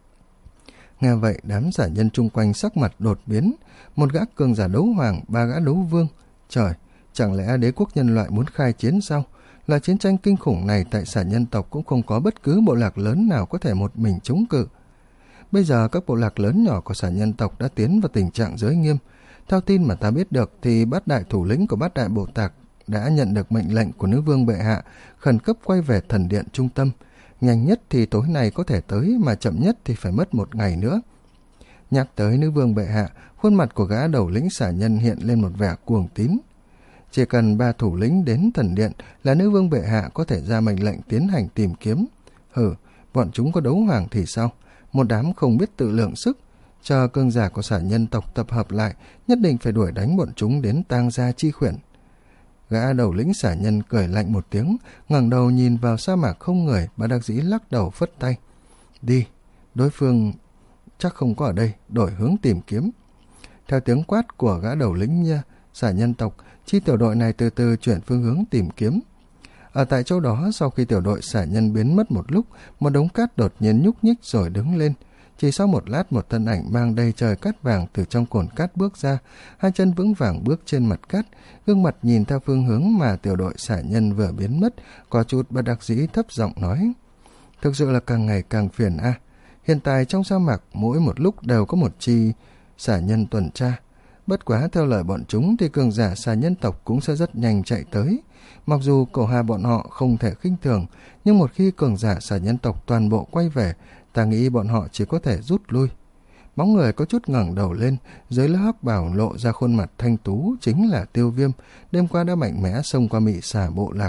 Nghe vậy, đám xả nhân chung quanh sắc mặt đột biến, một gã cường giả đấu hoàng, ba gã đấu vương. Trời, chẳng lẽ đế quốc nhân loại muốn khai chiến sao? Là chiến tranh kinh khủng này, tại xả nhân tộc cũng không có bất cứ bộ lạc lớn nào có thể một mình chống cự. Bây giờ các bộ lạc lớn nhỏ của xả nhân tộc đã tiến vào tình trạng giới nghiêm. Theo tin mà ta biết được thì bát đại thủ lĩnh của bát đại bộ tạc đã nhận được mệnh lệnh của nữ vương bệ hạ, khẩn cấp quay về thần điện trung tâm. Nhanh nhất thì tối nay có thể tới, mà chậm nhất thì phải mất một ngày nữa. Nhắc tới nữ vương bệ hạ, khuôn mặt của gã đầu lĩnh xả nhân hiện lên một vẻ cuồng tín. Chỉ cần ba thủ lĩnh đến thần điện là nữ vương bệ hạ có thể ra mệnh lệnh tiến hành tìm kiếm. Hừ, bọn chúng có đấu hoàng thì sao? Một đám không biết tự lượng sức. Chờ cường giả của xả nhân tộc tập hợp lại, nhất định phải đuổi đánh bọn chúng đến tang gia chi khuyển. Gã đầu lĩnh xả nhân cười lạnh một tiếng, ngẩng đầu nhìn vào sa mạc không người, bất đắc dĩ lắc đầu phất tay. Đi, đối phương chắc không có ở đây, đổi hướng tìm kiếm. Theo tiếng quát của gã đầu lĩnh nha, xả nhân tộc, chi tiểu đội này từ từ chuyển phương hướng tìm kiếm. Ở tại chỗ đó, sau khi tiểu đội xả nhân biến mất một lúc, một đống cát đột nhiên nhúc nhích rồi đứng lên. Chỉ sau một lát, một thân ảnh mang đầy trời cát vàng từ trong cồn cát bước ra, hai chân vững vàng bước trên mặt cát, gương mặt nhìn theo phương hướng mà tiểu đội xả nhân vừa biến mất, có chút bất đắc dĩ thấp giọng nói: thực sự là càng ngày càng phiền a. À. Hiện tại trong sa mạc mỗi một lúc đều có một chi xả nhân tuần tra. Bất quá theo lời bọn chúng thì cường giả xà nhân tộc cũng sẽ rất nhanh chạy tới. Mặc dù cổ hà bọn họ không thể khinh thường, nhưng một khi cường giả xà nhân tộc toàn bộ quay về, ta nghĩ bọn họ chỉ có thể rút lui. Bóng người có chút ngẩng đầu lên, dưới lớp hắc bào lộ ra khuôn mặt thanh tú, chính là Tiêu Viêm, đêm qua đã mạnh mẽ xông qua mị xà bộ lạc.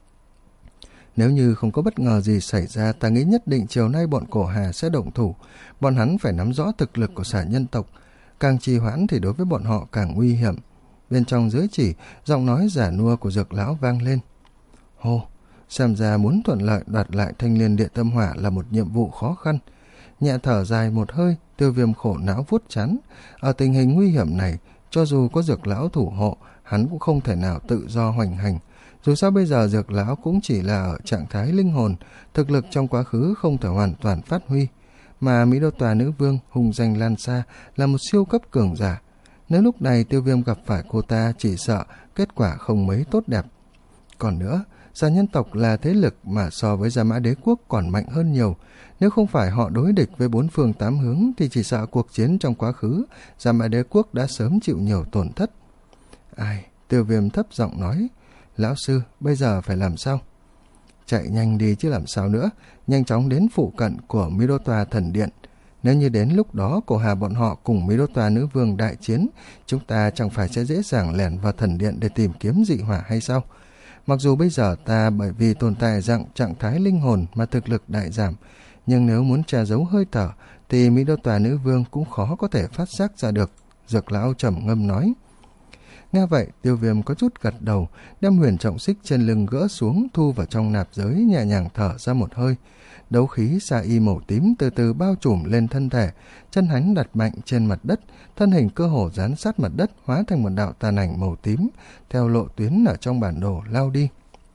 Nếu như không có bất ngờ gì xảy ra, ta nghĩ nhất định chiều nay bọn cổ hà sẽ động thủ. Bọn hắn phải nắm rõ thực lực của xà nhân tộc, càng trì hoãn thì đối với bọn họ càng nguy hiểm. Bên trong giới chỉ, giọng nói giả nua của Dược lão vang lên. Hô, xem ra muốn thuận lợi đoạt lại Thanh Liên Địa Tâm Hỏa là một nhiệm vụ khó khăn. Nhẹ thở dài một hơi, Tiêu Viêm khổ não vuốt trán. Ở tình hình nguy hiểm này, cho dù có Dược lão thủ hộ, hắn cũng không thể nào tự do hoành hành. Dù sao bây giờ Dược lão cũng chỉ là ở trạng thái linh hồn, thực lực trong quá khứ không thể hoàn toàn phát huy. Mà Mỹ Đô Tòa Nữ Vương hùng danh lan xa là một siêu cấp cường giả. Nếu lúc này Tiêu Viêm gặp phải cô ta, chỉ sợ kết quả không mấy tốt đẹp. Còn nữa, xà nhân tộc là thế lực mà so với Gia Mã Đế Quốc còn mạnh hơn nhiều. Nếu không phải họ đối địch với bốn phương tám hướng thì chỉ sợ cuộc chiến trong quá khứ, Gia Mã Đế Quốc đã sớm chịu nhiều tổn thất. Ai? Tiêu Viêm thấp giọng nói. Lão sư, bây giờ phải làm sao? Chạy nhanh đi chứ làm sao nữa, nhanh chóng đến phụ cận của Mỹ Đô Tòa Thần Điện. Nếu như đến lúc đó cổ hà bọn họ cùng Mỹ Đô Tòa Nữ Vương đại chiến, chúng ta chẳng phải sẽ dễ dàng lẻn vào thần điện để tìm kiếm dị hỏa hay sao? Mặc dù bây giờ ta bởi vì tồn tại dạng trạng thái linh hồn mà thực lực đại giảm, nhưng nếu muốn che giấu hơi thở thì Mỹ Đô Tòa Nữ Vương cũng khó có thể phát giác ra được. Dược lão trầm ngâm nói. Nghe vậy, Tiêu Viêm có chút gật đầu, đem huyền trọng xích trên lưng gỡ xuống, thu vào trong nạp giới, nhẹ nhàng thở ra một hơi. Đấu khí sa y màu tím từ từ bao trùm lên thân thể, chân hắn đặt mạnh trên mặt đất, thân hình cơ hồ dán sát mặt đất, hóa thành một đạo tàn ảnh màu tím, theo lộ tuyến ở trong bản đồ lao đi.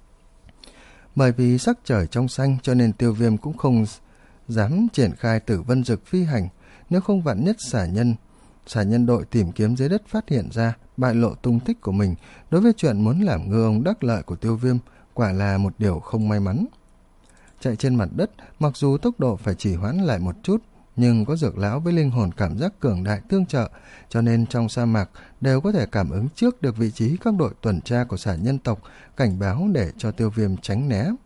Bởi vì sắc trời trong xanh cho nên Tiêu Viêm cũng không dám triển khai Tử Vân Dực phi hành, nếu không vạn nhất xả nhân xả nhân đội tìm kiếm dưới đất phát hiện ra, bại lộ tung tích của mình, đối với chuyện muốn làm ngư ông đắc lợi của Tiêu Viêm, quả là một điều không may mắn. Chạy trên mặt đất, mặc dù tốc độ phải chỉ hoãn lại một chút, nhưng có Dược lão với linh hồn cảm giác cường đại tương trợ, cho nên trong sa mạc đều có thể cảm ứng trước được vị trí các đội tuần tra của xà nhân tộc, cảnh báo để cho Tiêu Viêm tránh né.